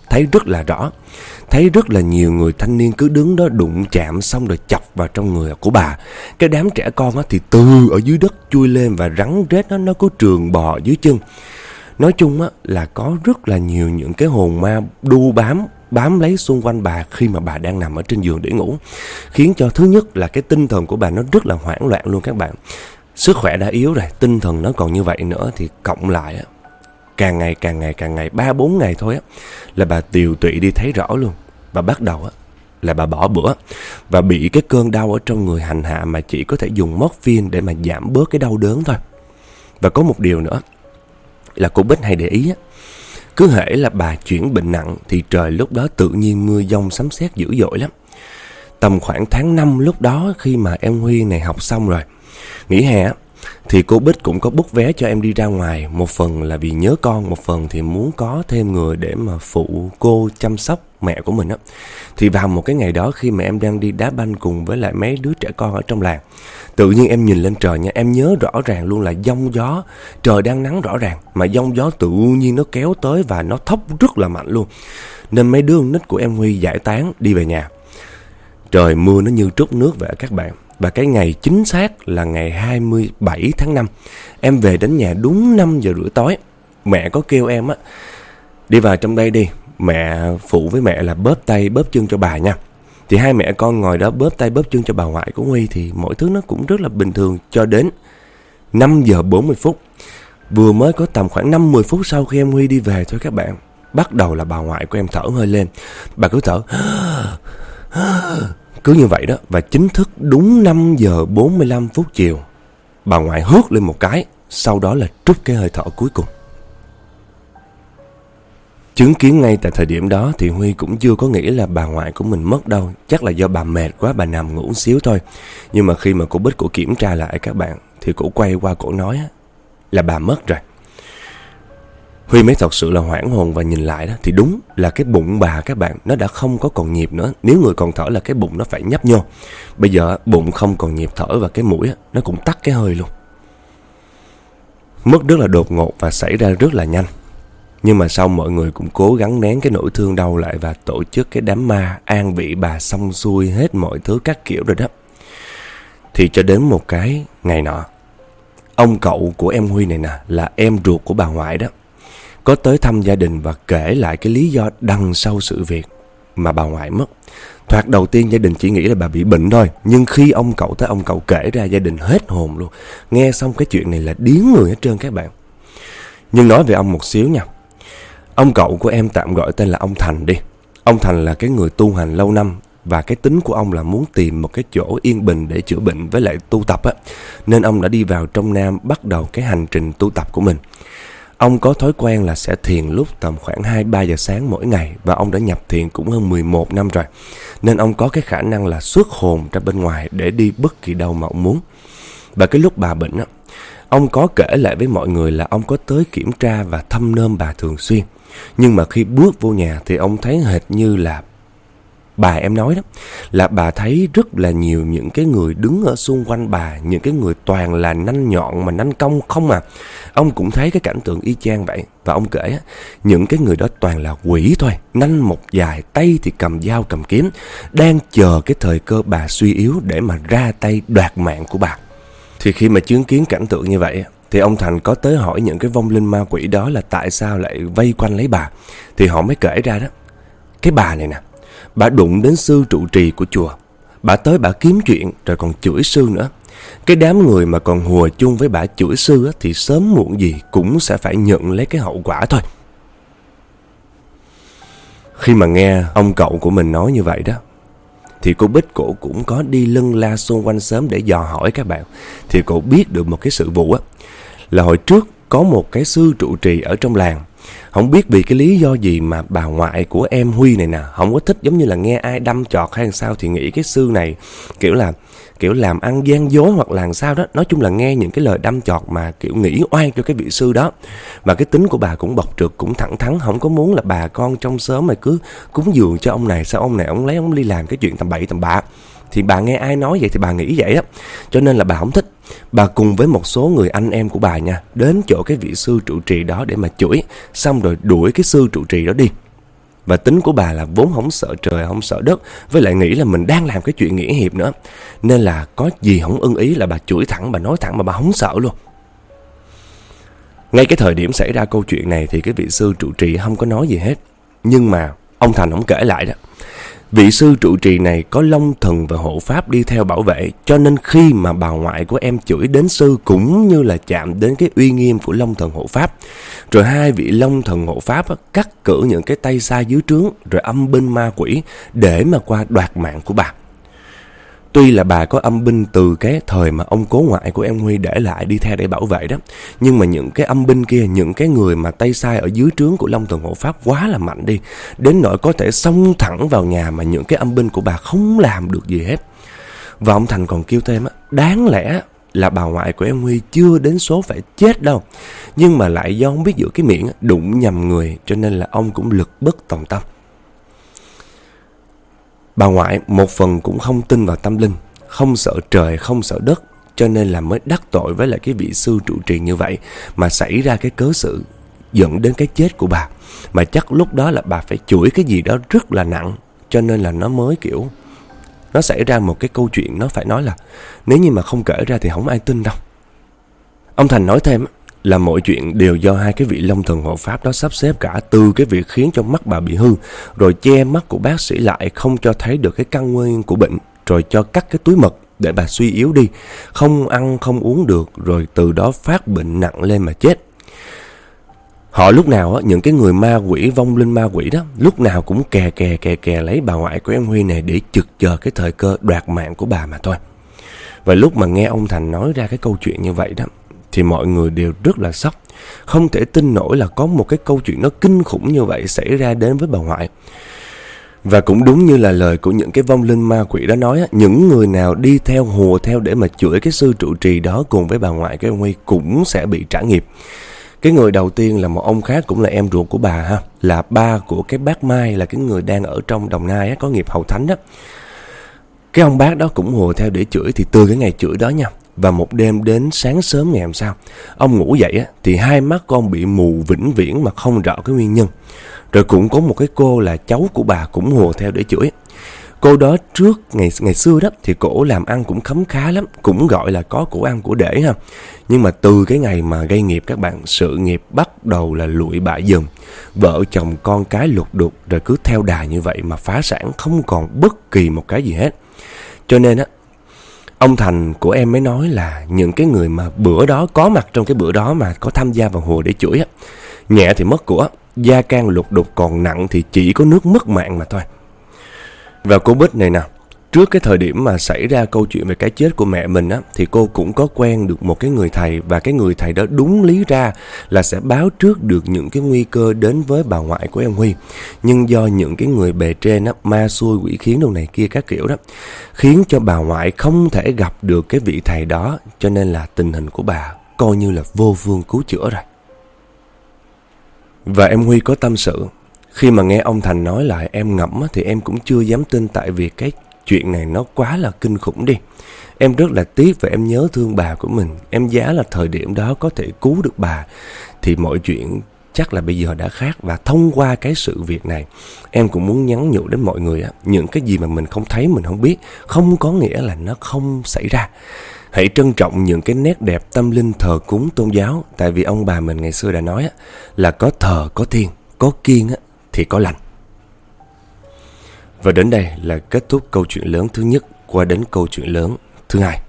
thấy rất là rõ. Thấy rất là nhiều người thanh niên cứ đứng đó đụng chạm xong rồi chọc vào trong người của bà. Cái đám trẻ con á thì từ ở dưới đất chui lên và rắn rết nó, nó có trường bò dưới chân. Nói chung á là có rất là nhiều những cái hồn ma đu bám, bám lấy xung quanh bà khi mà bà đang nằm ở trên giường để ngủ. Khiến cho thứ nhất là cái tinh thần của bà nó rất là hoảng loạn luôn các bạn. Sức khỏe đã yếu rồi, tinh thần nó còn như vậy nữa thì cộng lại á, càng ngày càng ngày càng ngày, ba bốn ngày thôi á là bà tiều tụy đi thấy rõ luôn. Và bắt đầu á là bà bỏ bữa và bị cái cơn đau ở trong người hành hạ mà chỉ có thể dùng morphine để mà giảm bớt cái đau đớn thôi. Và có một điều nữa là cô Bích hay để ý á, cứ hễ là bà chuyển bệnh nặng thì trời lúc đó tự nhiên mưa giông sấm sét dữ dội lắm. Tầm khoảng tháng năm lúc đó khi mà em Huy này học xong rồi, nghỉ hè á, thì cô Bích cũng có book vé cho em đi ra ngoài. Một phần là vì nhớ con, một phần thì muốn có thêm người để mà phụ cô chăm sóc mẹ của mình á. Thì vào một cái ngày đó khi mà em đang đi đá banh cùng với lại mấy đứa trẻ con ở trong làng, tự nhiên em nhìn lên trời nha, em nhớ rõ ràng luôn là giông gió, trời đang nắng rõ ràng mà giông gió tự nhiên nó kéo tới và nó thốc rất là mạnh luôn. Nên mấy đứa con nít của em Huy giải tán đi về nhà. Trời mưa nó như trút nước vậy các bạn. Và cái ngày chính xác là ngày hai mươi bảy tháng năm. Em về đến nhà đúng năm giờ rưỡi tối. Mẹ có kêu em á, đi vào trong đây đi, mẹ phụ với mẹ là bóp tay bóp chân cho bà nha. Thì hai mẹ con ngồi đó bóp tay bóp chân cho bà ngoại của Huy. Thì mọi thứ nó cũng rất là bình thường cho đến năm giờ bốn mươi phút. Vừa mới có tầm khoảng năm mươi phút sau khi em Huy đi về thôi các bạn, bắt đầu là bà ngoại của em thở hơi lên. Bà cứ thở cứ như vậy đó. Và chính thức đúng năm giờ bốn mươi lăm phút chiều, bà ngoại hớt lên một cái, sau đó là trút cái hơi thở cuối cùng. Chứng kiến ngay tại thời điểm đó thì Huy cũng chưa có nghĩ là bà ngoại của mình mất đâu. Chắc là do bà mệt quá, bà nằm ngủ xíu thôi. Nhưng mà khi mà cô Bích cổ kiểm tra lại các bạn, thì cổ quay qua cổ nói là bà mất rồi. Huy mới thật sự là hoảng hồn và nhìn lại đó, thì đúng là cái bụng bà các bạn, nó đã không có còn nhịp nữa. Nếu người còn thở là cái bụng nó phải nhấp nhô. Bây giờ bụng không còn nhịp thở và cái mũi nó cũng tắt cái hơi luôn. Mất rất là đột ngột và xảy ra rất là nhanh. Nhưng mà sau mọi người cũng cố gắng nén cái nỗi thương đau lại và tổ chức cái đám ma an vị bà xong xuôi hết mọi thứ các kiểu rồi đó. Thì cho đến một cái ngày nọ, ông cậu của em Huy này nè, là em ruột của bà ngoại đó, có tới thăm gia đình và kể lại cái lý do đằng sau sự việc mà bà ngoại mất. Thoạt đầu tiên gia đình chỉ nghĩ là bà bị bệnh thôi, nhưng khi ông cậu tới ông cậu kể ra, gia đình hết hồn luôn. Nghe xong cái chuyện này là điếng người hết trơn các bạn. Nhưng nói về ông một xíu nha. Ông cậu của em tạm gọi tên là ông Thành đi. Ông Thành là cái người tu hành lâu năm, và cái tính của ông là muốn tìm một cái chỗ yên bình để chữa bệnh với lại tu tập á. Nên ông đã đi vào trong Nam bắt đầu cái hành trình tu tập của mình. Ông có thói quen là sẽ thiền lúc tầm khoảng hai ba giờ sáng mỗi ngày. Và ông đã nhập thiền cũng hơn mười một năm rồi. Nên ông có cái khả năng là xuất hồn ra bên ngoài để đi bất kỳ đâu mà ông muốn. Và cái lúc bà bệnh á, ông có kể lại với mọi người là ông có tới kiểm tra và thăm nom bà thường xuyên. Nhưng mà khi bước vô nhà thì ông thấy hệt như là bà em nói đó, là bà thấy rất là nhiều những cái người đứng ở xung quanh bà, những cái người toàn là nanh nhọn mà nanh cong không à. Ông cũng thấy cái cảnh tượng y chang vậy. Và ông kể á, những cái người đó toàn là quỷ thôi, nanh một dài, tay thì cầm dao cầm kiếm, đang chờ cái thời cơ bà suy yếu để mà ra tay đoạt mạng của bà. Thì khi mà chứng kiến cảnh tượng như vậy thì ông Thành có tới hỏi những cái vong linh ma quỷ đó là tại sao lại vây quanh lấy bà. Thì họ mới kể ra đó, cái bà này nè, bà đụng đến sư trụ trì của chùa, bà tới bà kiếm chuyện rồi còn chửi sư nữa. Cái đám người mà còn hùa chung với bà chửi sư á, thì sớm muộn gì cũng sẽ phải nhận lấy cái hậu quả thôi. Khi mà nghe ông cậu của mình nói như vậy đó, thì cô Bích cổ cũng có đi lân la xung quanh xóm để dò hỏi các bạn. Thì cổ biết được một cái sự vụ á, là hồi trước có một cái sư trụ trì ở trong làng. Không biết vì cái lý do gì mà bà ngoại của em Huy này nè không có thích giống như là nghe ai đâm chọt hay sao, thì nghĩ cái sư này kiểu là kiểu làm ăn gian dối hoặc là sao đó. Nói chung là nghe những cái lời đâm chọt mà kiểu nghĩ oan cho cái vị sư đó. Và cái tính của bà cũng bộc trực, cũng thẳng thắn, không có muốn là bà con trong xóm mà cứ cúng dường cho ông này, sao ông này ông lấy ông đi làm cái chuyện tầm bậy tầm bạ. Thì bà nghe ai nói vậy thì bà nghĩ vậy đó. Cho nên là bà không thích. Bà cùng với một số người anh em của bà nha, đến chỗ cái vị sư trụ trì đó để mà chửi, xong rồi đuổi cái sư trụ trì đó đi. Và tính của bà là vốn không sợ trời không sợ đất, với lại nghĩ là mình đang làm cái chuyện nghĩa hiệp nữa, nên là có gì không ưng ý là bà chửi thẳng, bà nói thẳng mà bà không sợ luôn. Ngay cái thời điểm xảy ra câu chuyện này thì cái vị sư trụ trì không có nói gì hết. Nhưng mà ông Thành ông kể lại đó, vị sư trụ trì này có long thần và hộ pháp đi theo bảo vệ, cho nên khi mà bà ngoại của em chửi đến sư cũng như là chạm đến cái uy nghiêm của long thần hộ pháp. Rồi hai vị long thần hộ pháp á, cắt cử những cái tay sai dưới trướng, rồi âm binh ma quỷ để mà qua đoạt mạng của bà. Tuy là bà có âm binh từ cái thời mà ông cố ngoại của em Huy để lại đi theo để bảo vệ đó, nhưng mà những cái âm binh kia, những cái người mà tay sai ở dưới trướng của long thần hộ pháp quá là mạnh đi, đến nỗi có thể xông thẳng vào nhà mà những cái âm binh của bà không làm được gì hết. Và ông Thành còn kêu thêm á, đáng lẽ là bà ngoại của em Huy chưa đến số phải chết đâu, nhưng mà lại do không biết giữ cái miệng đụng nhầm người, cho nên là ông cũng lực bất tòng tâm. Bà ngoại một phần cũng không tin vào tâm linh, không sợ trời, không sợ đất, cho nên là mới đắc tội với lại cái vị sư trụ trì như vậy, mà xảy ra cái cớ sự dẫn đến cái chết của bà. Mà chắc lúc đó là bà phải chửi cái gì đó rất là nặng, cho nên là nó mới kiểu nó xảy ra một cái câu chuyện, nó phải nói là nếu như mà không kể ra thì không ai tin đâu. Ông Thành nói thêm là mọi chuyện đều do hai cái vị long thần hộ pháp đó sắp xếp cả, từ cái việc khiến cho mắt bà bị hư, rồi che mắt của bác sĩ lại không cho thấy được cái căn nguyên của bệnh, rồi cho cắt cái túi mật để bà suy yếu đi, không ăn không uống được, rồi từ đó phát bệnh nặng lên mà chết. Họ lúc nào á, những cái người ma quỷ, vong linh ma quỷ đó, lúc nào cũng kè kè kè kè lấy bà ngoại của em Huy này để trực chờ cái thời cơ đoạt mạng của bà mà thôi. Và lúc mà nghe ông Thành nói ra cái câu chuyện như vậy đó, thì mọi người đều rất là sốc, không thể tin nổi là có một cái câu chuyện nó kinh khủng như vậy xảy ra đến với bà ngoại. Và cũng đúng như là lời của những cái vong linh ma quỷ đó nói, những người nào đi theo hùa theo để mà chửi cái sư trụ trì đó cùng với bà ngoại của em Huy cũng sẽ bị trả nghiệp. Cái người đầu tiên là một ông khác, cũng là em ruột của bà ha, là ba của cái bác Mai, là cái người đang ở trong Đồng Nai á, có nghiệp hậu thánh đó. Cái ông bác đó cũng hùa theo để chửi. Thì từ cái ngày chửi đó nha, và một đêm đến sáng sớm ngày hôm sau, ông ngủ dậy á, thì hai mắt con bị mù vĩnh viễn mà không rõ cái nguyên nhân. Rồi cũng có một cái cô là cháu của bà cũng hùa theo để chửi. Cô đó trước ngày ngày xưa đó thì cổ làm ăn cũng khấm khá lắm, cũng gọi là có của ăn của để ha. Nhưng mà từ cái ngày mà gây nghiệp các bạn, sự nghiệp bắt đầu là lụi bại dần. Vợ chồng con cái lục đục, rồi cứ theo đà như vậy mà phá sản, không còn bất kỳ một cái gì hết. Cho nên á, ông Thành của em mới nói là những cái người mà bữa đó có mặt trong cái bữa đó mà có tham gia vào hùa để chửi á, nhẹ thì mất của, da can lục đục, còn nặng thì chỉ có nước mất mạng mà thôi. Và cô Bích này nè, trước cái thời điểm mà xảy ra câu chuyện về cái chết của mẹ mình á, thì cô cũng có quen được một cái người thầy, và cái người thầy đó đúng lý ra là sẽ báo trước được những cái nguy cơ đến với bà ngoại của em Huy. Nhưng do những cái người bề trên á, ma xui quỷ khiến đồ này kia các kiểu đó, khiến cho bà ngoại không thể gặp được cái vị thầy đó, cho nên là tình hình của bà coi như là vô phương cứu chữa rồi. Và em Huy có tâm sự, khi mà nghe ông Thành nói lại em ngẫm thì em cũng chưa dám tin, tại vì cái chuyện này nó quá là kinh khủng đi. Em rất là tiếc và em nhớ thương bà của mình. Em giá là thời điểm đó có thể cứu được bà thì mọi chuyện chắc là bây giờ đã khác. Và thông qua cái sự việc này, em cũng muốn nhắn nhủ đến mọi người, những cái gì mà mình không thấy, mình không biết, không có nghĩa là nó không xảy ra. Hãy trân trọng những cái nét đẹp tâm linh thờ cúng tôn giáo. Tại vì ông bà mình ngày xưa đã nói là có thờ có thiên, có kiêng thì có lành. Và đến đây là kết thúc câu chuyện lớn thứ nhất, qua đến câu chuyện lớn thứ hai.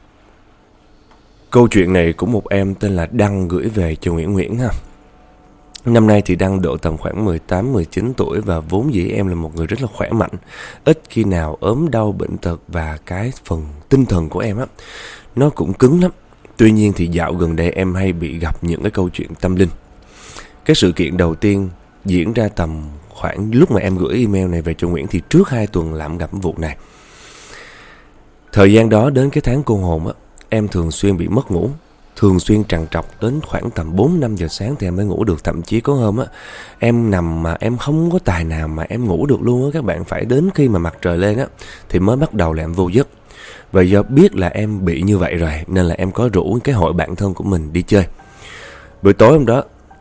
Câu chuyện này của một em tên là Đăng gửi về cho Nguyễn Nguyễn ha. Năm nay thì Đăng độ tầm khoảng mười tám mười chín tuổi, và vốn dĩ em là một người rất là khỏe mạnh, ít khi nào ốm đau bệnh tật, và cái phần tinh thần của em á nó cũng cứng lắm. Tuy nhiên thì dạo gần đây em hay bị gặp những cái câu chuyện tâm linh. Cái sự kiện đầu tiên diễn ra tầm khoảng lúc mà em gửi email này về cho Nguyễn, thì trước hai tuần làm gặp vụ này. Thời gian đó đến cái tháng cô hồn á, em thường xuyên bị mất ngủ, thường xuyên trằn trọc đến khoảng tầm bốn năm giờ sáng thì em mới ngủ được. Thậm chí có hôm á, em nằm mà em không có tài nào mà em ngủ được luôn á các bạn. Phải đến khi mà mặt trời lên á thì mới bắt đầu là em vô giấc. Và do biết là em bị như vậy rồi, nên là em có rủ cái hội bạn thân của mình đi chơi. Buổi tối hôm đó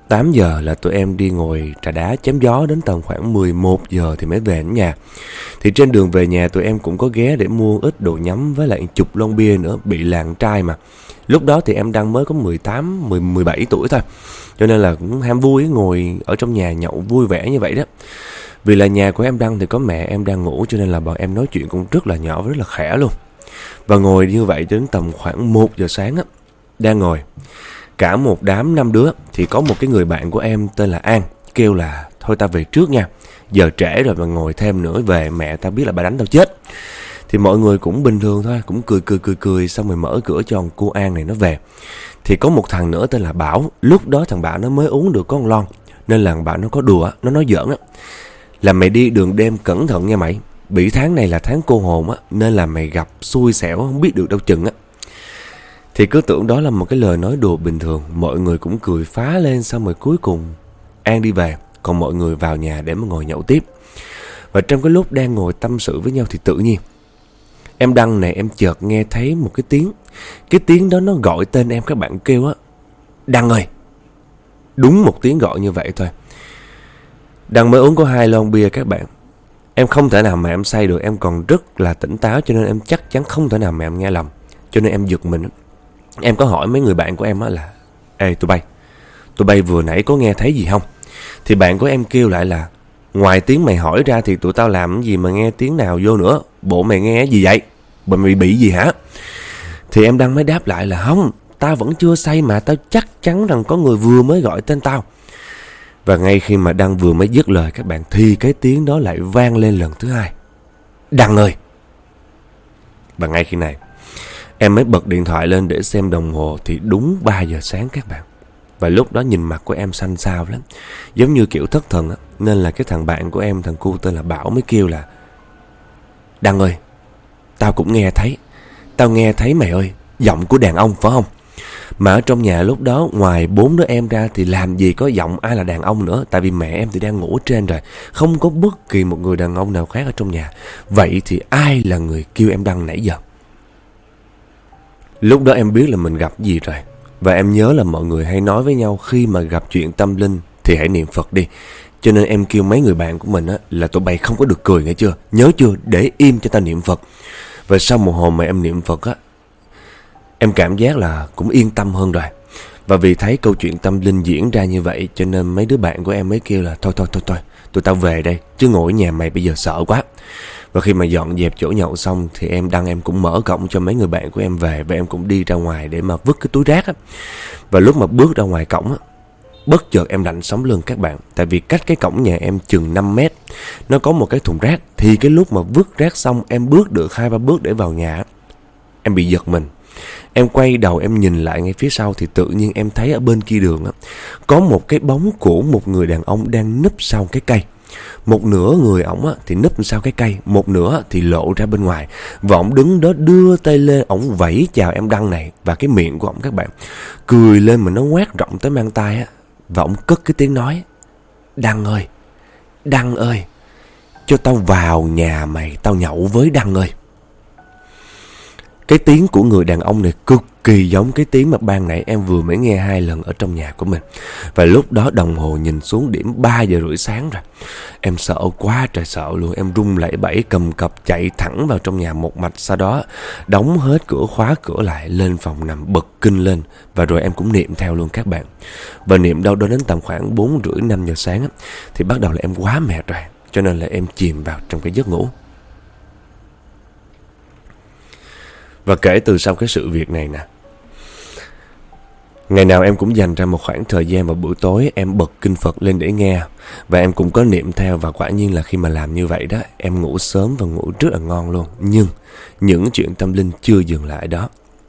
tám giờ là tụi em đi ngồi trà đá chém gió, đến tầm khoảng mười một giờ thì mới về đến nhà. Thì trên đường về nhà tụi em cũng có ghé để mua ít đồ nhắm với lại chục lon bia nữa, bị làng trai mà. Lúc đó thì em đang mới có mười tám, mười, mười bảy tuổi thôi, cho nên là cũng ham vui, ngồi ở trong nhà nhậu vui vẻ như vậy đó. Vì là nhà của em Đăng thì có mẹ em đang ngủ, cho nên là bọn em nói chuyện cũng rất là nhỏ, rất là khẽ luôn. Và ngồi như vậy đến tầm khoảng một giờ sáng á, đang ngồi cả một đám năm đứa, thì có một cái người bạn của em tên là An kêu là thôi tao về trước nha, giờ trễ rồi mà ngồi thêm nữa về mẹ tao biết là bà đánh tao chết. Thì mọi người cũng bình thường thôi, cũng cười cười cười cười, xong rồi mở cửa cho cô An này nó về. Thì có một thằng nữa tên là Bảo, lúc đó thằng Bảo nó mới uống được có một lon, nên là thằng Bảo nó có đùa, nó nói giỡn á, là mày đi đường đêm cẩn thận nha mày, bị tháng này là tháng cô hồn á, nên là mày gặp xui xẻo không biết được đâu chừng á. Thì cứ tưởng đó là một cái lời nói đùa bình thường, mọi người cũng cười phá lên. Xong rồi cuối cùng An đi về, còn mọi người vào nhà để mà ngồi nhậu tiếp. Và trong cái lúc đang ngồi tâm sự với nhau thì tự nhiên em Đăng này em chợt nghe thấy một cái tiếng. Cái tiếng đó nó gọi tên em, các bạn kêu á, Đăng ơi. Đúng một tiếng gọi như vậy thôi. Đăng mới uống có hai lon bia các bạn. Em không thể nào mà em say được, em còn rất là tỉnh táo, cho nên em chắc chắn không thể nào mà em nghe lầm. Cho nên em giật mình. Em có hỏi mấy người bạn của em á là: ê tụi bay, tụi bay vừa nãy có nghe thấy gì không? Thì bạn của em kêu lại là: ngoài tiếng mày hỏi ra thì tụi tao làm cái gì mà nghe tiếng nào vô nữa, bộ mày nghe gì vậy? Bộ mày bị gì hả? Thì em Đăng mới đáp lại là: không, tao vẫn chưa say mà, tao chắc chắn rằng có người vừa mới gọi tên tao. Và ngay khi mà Đăng vừa mới dứt lời các bạn, thì cái tiếng đó lại vang lên lần thứ hai: Đăng ơi. Và ngay khi này em mới bật điện thoại lên để xem đồng hồ, thì đúng ba giờ sáng các bạn. Và lúc đó nhìn mặt của em xanh xao lắm, giống như kiểu thất thần á. Nên là cái thằng bạn của em, thằng cu tên là Bảo, mới kêu là: Đăng ơi, tao cũng nghe thấy, tao nghe thấy mày ơi, giọng của đàn ông phải không? Mà ở trong nhà lúc đó ngoài bốn đứa em ra thì làm gì có giọng ai là đàn ông nữa. Tại vì mẹ em thì đang ngủ trên rồi, không có bất kỳ một người đàn ông nào khác ở trong nhà. Vậy thì ai là người kêu em Đăng nãy giờ? Lúc đó em biết là mình gặp gì rồi. Và em nhớ là mọi người hay nói với nhau, khi mà gặp chuyện tâm linh thì hãy niệm Phật đi. Cho nên em kêu mấy người bạn của mình á, là tụi bay không có được cười nghe chưa? Nhớ chưa? Để im cho ta niệm Phật. Và sau một hồi mà em niệm Phật á, em cảm giác là cũng yên tâm hơn rồi. Và vì thấy câu chuyện tâm linh diễn ra như vậy, cho nên mấy đứa bạn của em mới kêu là: Thôi thôi thôi thôi, tụi tao về đây, chứ ngồi ở nhà mày bây giờ sợ quá. Và khi mà dọn dẹp chỗ nhậu xong thì em Đăng em cũng mở cổng cho mấy người bạn của em về. Và em cũng đi ra ngoài để mà vứt cái túi rác á. Và lúc mà bước ra ngoài cổng á, bất chợt em lạnh sống lưng các bạn. Tại vì cách cái cổng nhà em chừng năm mét, nó có một cái thùng rác. Thì cái lúc mà vứt rác xong, em bước được hai ba bước để vào nhà, em bị giật mình. Em quay đầu em nhìn lại ngay phía sau, thì tự nhiên em thấy ở bên kia đường á, có một cái bóng của một người đàn ông đang núp sau cái cây. Một nửa người ổng á thì núp sau cái cây, một nửa thì lộ ra bên ngoài. Và ổng đứng đó đưa tay lên, ổng vẫy chào em Đăng này. Và cái miệng của ổng các bạn cười lên mà nó ngoác rộng tới mang tai á. Và ổng cất cái tiếng nói: Đăng ơi, Đăng ơi, cho tao vào nhà mày, tao nhậu với Đăng ơi. Cái tiếng của người đàn ông này cực kỳ giống cái tiếng mà ban nãy em vừa mới nghe hai lần ở trong nhà của mình. Và lúc đó đồng hồ nhìn xuống điểm ba giờ rưỡi sáng rồi. Em sợ quá trời sợ luôn. Em run lẩy bẩy cầm cặp chạy thẳng vào trong nhà một mạch. Sau đó đóng hết cửa, khóa cửa lại, lên phòng nằm bật kinh lên. Và rồi em cũng niệm theo luôn các bạn. Và niệm đâu đó đến tầm khoảng bốn rưỡi năm giờ sáng á, thì bắt đầu là em quá mệt rồi, cho nên là em chìm vào trong cái giấc ngủ. Và kể từ sau cái sự việc này nè, ngày nào em cũng dành ra một khoảng thời gian vào buổi tối, em bật kinh Phật lên để nghe. Và em cũng có niệm theo. Và quả nhiên là khi mà làm như vậy đó, em ngủ sớm và ngủ rất là ngon luôn. Nhưng những chuyện tâm linh chưa dừng lại đó.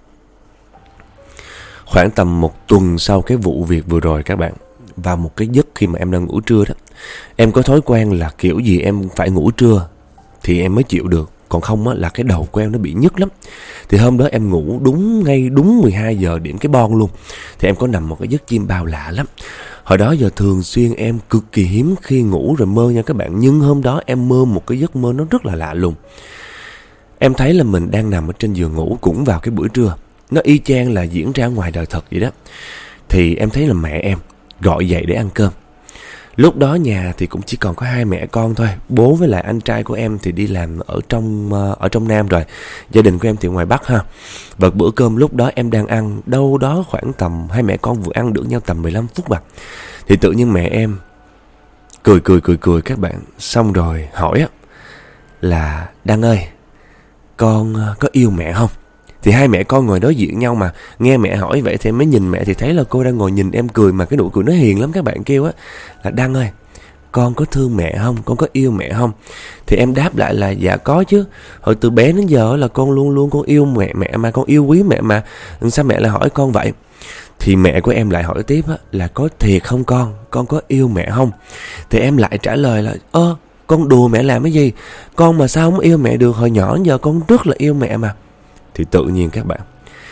Khoảng tầm một tuần sau cái vụ việc vừa rồi các bạn, vào một cái giấc khi mà em đang ngủ trưa đó, em có thói quen là kiểu gì em phải ngủ trưa thì em mới chịu được. Còn không á, là cái đầu của em nó bị nhức lắm. Thì hôm đó em ngủ đúng ngay đúng mười hai giờ điểm cái bon luôn. Thì em có nằm một cái giấc chim bao lạ lắm. Hồi đó giờ thường xuyên em cực kỳ hiếm khi ngủ rồi mơ nha các bạn. Nhưng hôm đó em mơ một cái giấc mơ nó rất là lạ lùng. Em thấy là mình đang nằm ở trên giường ngủ cũng vào cái buổi trưa. Nó y chang là diễn ra ngoài đời thật vậy đó. Thì em thấy là mẹ em gọi dậy để ăn cơm. Lúc đó nhà thì cũng chỉ còn có hai mẹ con thôi. Bố với lại anh trai của em thì đi làm ở trong ở trong Nam rồi. Gia đình của em thì ngoài Bắc ha. Và bữa cơm lúc đó em đang ăn, đâu đó khoảng tầm hai mẹ con vừa ăn được nhau tầm mười lăm phút mà. Thì tự nhiên mẹ em cười cười cười cười các bạn. Xong rồi hỏi á là Đăng ơi, con có yêu mẹ không? Thì hai mẹ con ngồi đối diện nhau mà. Nghe mẹ hỏi vậy thì em mới nhìn mẹ, thì thấy là cô đang ngồi nhìn em cười, mà cái nụ cười nó hiền lắm. Các bạn kêu á là Đăng ơi, con có thương mẹ không? Con có yêu mẹ không? Thì em đáp lại là dạ có chứ. Hồi từ bé đến giờ là con luôn luôn con yêu mẹ mẹ mà, con yêu quý mẹ mà. Sao mẹ lại hỏi con vậy? Thì mẹ của em lại hỏi tiếp á, là có thiệt không con? Con có yêu mẹ không? Thì em lại trả lời là ơ, con đùa mẹ làm cái gì? Con mà sao không yêu mẹ được? Hồi nhỏ giờ con rất là yêu mẹ mà. Thì tự nhiên các bạn,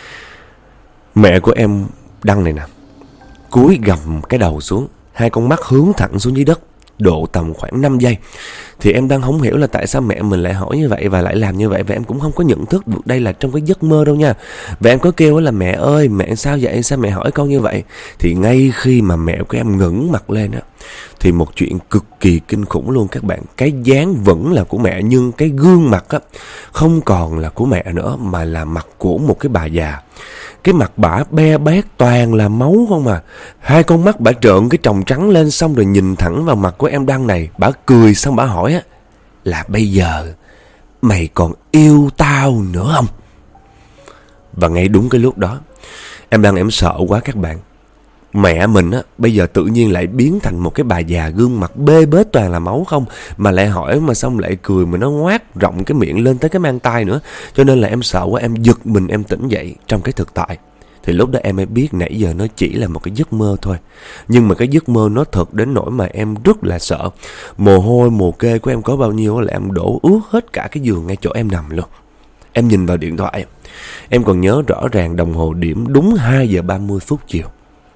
mẹ của em Đăng này nè, cúi gằm cái đầu xuống, hai con mắt hướng thẳng xuống dưới đất, độ tầm khoảng năm giây. Thì em đang không hiểu là tại sao mẹ mình lại hỏi như vậy và lại làm như vậy. Và em cũng không có nhận thức được đây là trong cái giấc mơ đâu nha. Và em có kêu là mẹ ơi, mẹ sao vậy? Sao mẹ hỏi con như vậy? Thì ngay khi mà mẹ của em ngẩng mặt lên á, thì một chuyện cực kỳ kinh khủng luôn các bạn. Cái dáng vẫn là của mẹ, nhưng cái gương mặt á không còn là của mẹ nữa, mà là mặt của một cái bà già. Cái mặt bả be bét toàn là máu không à. Hai con mắt bả trợn cái tròng trắng lên, xong rồi nhìn thẳng vào mặt của em Đăng này. Bả cười xong bả hỏi á là bây giờ mày còn yêu tao nữa không? Và ngay đúng cái lúc đó, em Đăng em sợ quá các bạn. Mẹ mình á bây giờ tự nhiên lại biến thành một cái bà già gương mặt bê bết toàn là máu không, mà lại hỏi mà xong lại cười, mà nó ngoác rộng cái miệng lên tới cái mang tai nữa. Cho nên là em sợ quá, em giật mình em tỉnh dậy trong cái thực tại. Thì lúc đó em mới biết nãy giờ nó chỉ là một cái giấc mơ thôi. Nhưng mà cái giấc mơ nó thật đến nỗi mà em rất là sợ. Mồ hôi mồ kê của em có bao nhiêu là em đổ ướt hết cả cái giường ngay chỗ em nằm luôn. Em nhìn vào điện thoại, em còn nhớ rõ ràng đồng hồ điểm đúng hai giờ ba mươi phút chiều.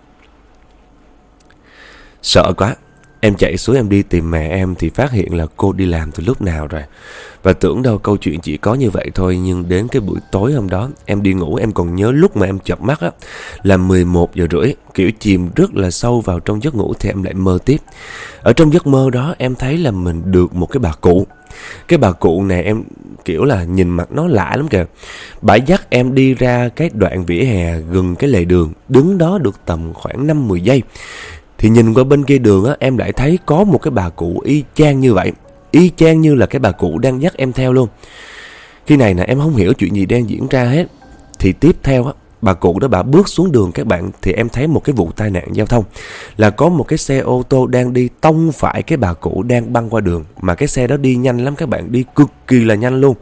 Sợ quá, em chạy xuống em đi tìm mẹ em thì phát hiện là cô đi làm từ lúc nào rồi. Và tưởng đâu câu chuyện chỉ có như vậy thôi. Nhưng đến cái buổi tối hôm đó, em đi ngủ, em còn nhớ lúc mà em chợp mắt á là mười một giờ rưỡi. Kiểu chìm rất là sâu vào trong giấc ngủ thì em lại mơ tiếp. Ở trong giấc mơ đó em thấy là mình được một cái bà cụ. Cái bà cụ này em kiểu là nhìn mặt nó lạ lắm kìa. Bà dắt em đi ra cái đoạn vỉa hè gần cái lề đường. Đứng đó được tầm khoảng năm mười giây. Thì nhìn qua bên kia đường á, em lại thấy có một cái bà cụ y chang như vậy. Y chang như là cái bà cụ đang dắt em theo luôn. Khi này nè em không hiểu chuyện gì đang diễn ra hết. Thì tiếp theo á, bà cụ đó bà bước xuống đường các bạn. Thì em thấy một cái vụ tai nạn giao thông. Là có một cái xe ô tô đang đi tông phải cái bà cụ đang băng qua đường. Mà cái xe đó đi nhanh lắm các bạn, đi cực kỳ là nhanh luôn.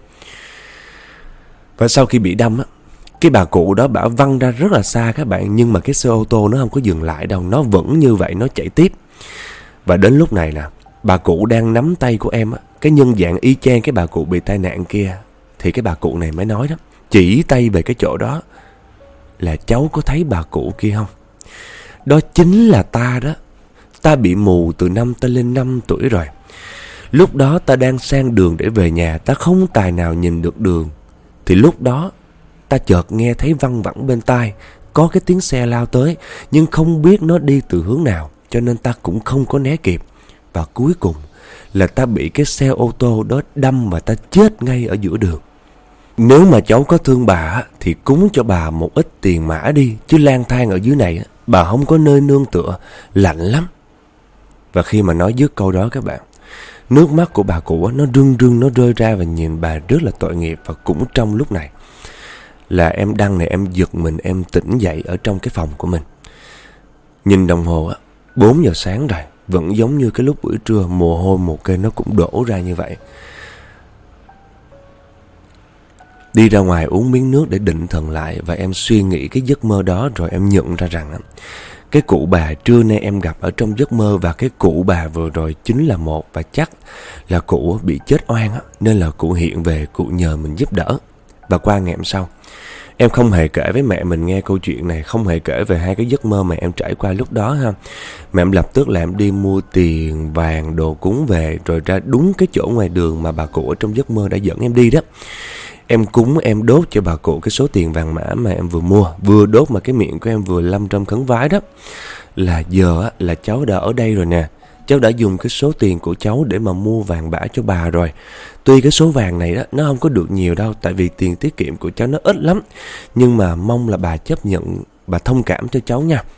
Và sau khi bị đâm á, cái bà cụ đó bả văng ra rất là xa các bạn. Nhưng mà cái xe ô tô nó không có dừng lại đâu, nó vẫn như vậy, nó chạy tiếp. Và đến lúc này nè, bà cụ đang nắm tay của em á, cái nhân dạng y chang cái bà cụ bị tai nạn kia. Thì cái bà cụ này mới nói đó, chỉ tay về cái chỗ đó, là cháu có thấy bà cụ kia không? Đó chính là ta đó. Ta bị mù từ năm ta lên năm tuổi rồi. Lúc đó ta đang sang đường để về nhà, ta không tài nào nhìn được đường. Thì lúc đó ta chợt nghe thấy văng vẳng bên tai có cái tiếng xe lao tới, nhưng không biết nó đi từ hướng nào, cho nên ta cũng không có né kịp. Và cuối cùng là ta bị cái xe ô tô đó đâm và ta chết ngay ở giữa đường. Nếu mà cháu có thương bà thì cúng cho bà một ít tiền mã đi, chứ lang thang ở dưới này bà không có nơi nương tựa, lạnh lắm. Và khi mà nói dứt câu đó các bạn, nước mắt của bà cụ nó rưng rưng nó rơi ra và nhìn bà rất là tội nghiệp. Và cũng trong lúc này là em Đăng này em giật mình em tỉnh dậy ở trong cái phòng của mình. Nhìn đồng hồ á, bốn giờ sáng rồi, vẫn giống như cái lúc buổi trưa, mồ hôi mồ kê nó cũng đổ ra như vậy. Đi ra ngoài uống miếng nước để định thần lại. Và em suy nghĩ cái giấc mơ đó. Rồi em nhận ra rằng á, cái cụ bà trưa nay em gặp ở trong giấc mơ và cái cụ bà vừa rồi chính là một. Và chắc là cụ bị chết oan á, nên là cụ hiện về, cụ nhờ mình giúp đỡ. Và qua ngày hôm sau, em không hề kể với mẹ mình nghe câu chuyện này, không hề kể về hai cái giấc mơ mà em trải qua lúc đó ha. Mà em lập tức là em đi mua tiền, vàng, đồ cúng về, rồi ra đúng cái chỗ ngoài đường mà bà cụ ở trong giấc mơ đã dẫn em đi đó. Em cúng, em đốt cho bà cụ cái số tiền vàng mã mà em vừa mua. Vừa đốt mà cái miệng của em vừa lâm trăm khấn vái đó. Là giờ á, là cháu đã ở đây rồi nè. Cháu đã dùng cái số tiền của cháu để mà mua vàng bã cho bà rồi. Tuy cái số vàng này đó, nó không có được nhiều đâu, tại vì tiền tiết kiệm của cháu nó ít lắm. Nhưng mà mong là bà chấp nhận, bà thông cảm cho cháu nha.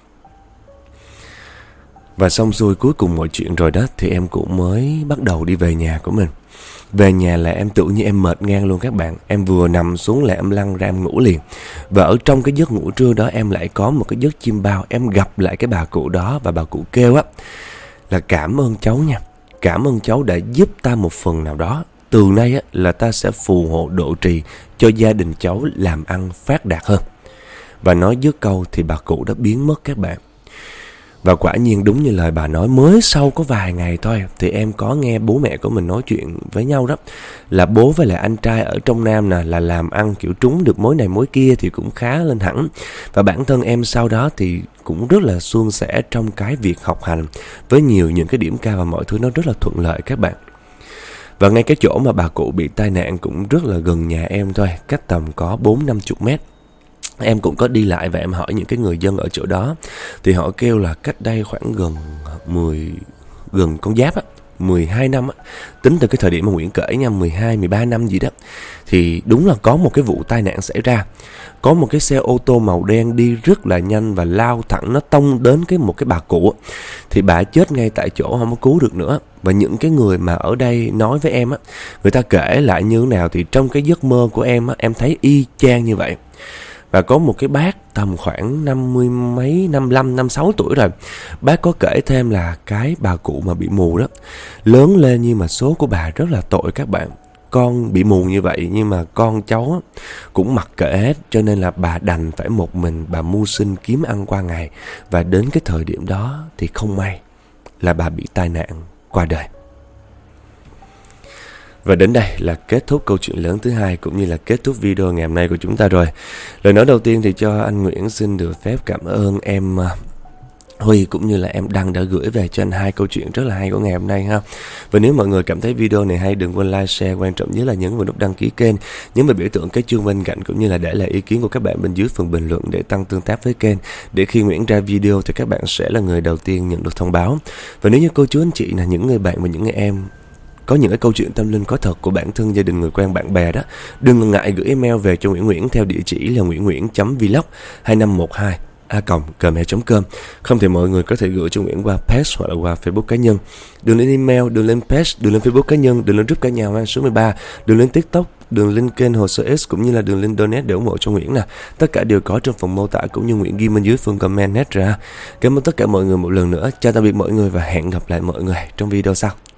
Và xong xuôi cuối cùng mọi chuyện rồi đó, thì em cũng mới bắt đầu đi về nhà của mình. Về nhà là em tự nhiên em mệt ngang luôn các bạn. Em vừa nằm xuống là em lăn ra em ngủ liền. Và ở trong cái giấc ngủ trưa đó em lại có một cái giấc chim bao. Em gặp lại cái bà cụ đó và bà cụ kêu á là cảm ơn cháu nha. Cảm ơn cháu đã giúp ta một phần nào đó. Từ nay á, là ta sẽ phù hộ độ trì cho gia đình cháu làm ăn phát đạt hơn. Và nói dứt câu thì bà cụ đã biến mất các bạn. Và quả nhiên đúng như lời bà nói, mới sau có vài ngày thôi thì em có nghe bố mẹ của mình nói chuyện với nhau đó. Là bố với lại anh trai ở trong Nam nè, là làm ăn kiểu trúng được mối này mối kia thì cũng khá lên hẳn. Và bản thân em sau đó thì cũng rất là suôn sẻ trong cái việc học hành, với nhiều những cái điểm cao và mọi thứ nó rất là thuận lợi các bạn. Và ngay cái chỗ mà bà cụ bị tai nạn cũng rất là gần nhà em thôi, cách tầm có bốn năm chục mét. Em cũng có đi lại và em hỏi những cái người dân ở chỗ đó, thì họ kêu là cách đây khoảng gần mười, gần con giáp á, mười hai năm á, tính từ cái thời điểm mà Nguyễn kể nha, mười hai, mười ba năm gì đó, thì đúng là có một cái vụ tai nạn xảy ra. Có một cái xe ô tô màu đen đi rất là nhanh và lao thẳng, nó tông đến cái một cái bà cụ. Thì bà chết ngay tại chỗ, không có cứu được nữa. Và những cái người mà ở đây nói với em á, người ta kể lại như thế nào thì trong cái giấc mơ của em á, em thấy y chang như vậy. Và có một cái bác tầm khoảng năm mươi mấy, năm mươi lăm, năm mươi sáu tuổi rồi. Bác có kể thêm là cái bà cụ mà bị mù đó, lớn lên nhưng mà số của bà rất là tội các bạn. Con bị mù như vậy nhưng mà con cháu cũng mặc kệ hết, cho nên là bà đành phải một mình bà mưu sinh kiếm ăn qua ngày. Và đến cái thời điểm đó thì không may là bà bị tai nạn qua đời. Và đến đây là kết thúc câu chuyện lớn thứ hai, cũng như là kết thúc video ngày hôm nay của chúng ta rồi. Lời nói đầu tiên thì cho anh Nguyễn xin được phép cảm ơn em Huy cũng như là em Đăng đã gửi về cho anh hai câu chuyện rất là hay của ngày hôm nay ha. Và nếu mọi người cảm thấy video này hay, đừng quên like, share, quan trọng nhất là nhấn vào nút đăng ký kênh, nhấn vào biểu tượng cái chuông bên cạnh, cũng như là để lại ý kiến của các bạn bên dưới phần bình luận để tăng tương tác với kênh, để khi Nguyễn ra video thì các bạn sẽ là người đầu tiên nhận được thông báo. Và nếu như cô chú anh chị là những người bạn và những người em có những cái câu chuyện tâm linh có thật của bản thân, gia đình, người quen, bạn bè đó, đừng ngại gửi email về cho Nguyễn Nguyễn theo địa chỉ là nguyễn nguyễn chấm vlog hai năm một hai a còng gmail chấm com. Không thì mọi người có thể gửi cho Nguyễn qua page hoặc là qua Facebook cá nhân. Đường lên email, đường lên page, đường lên Facebook cá nhân, đường lên group cả nhà Hoang số mười ba, đường lên TikTok, đường link kênh Hồ Sơ S, cũng như là đường link donate để ủng hộ cho Nguyễn nè. Tất cả đều có trong phần mô tả, cũng như Nguyễn ghi bên dưới phần comment hết ra. Cảm ơn tất cả mọi người một lần nữa. Chào tạm biệt mọi người và hẹn gặp lại mọi người trong video sau.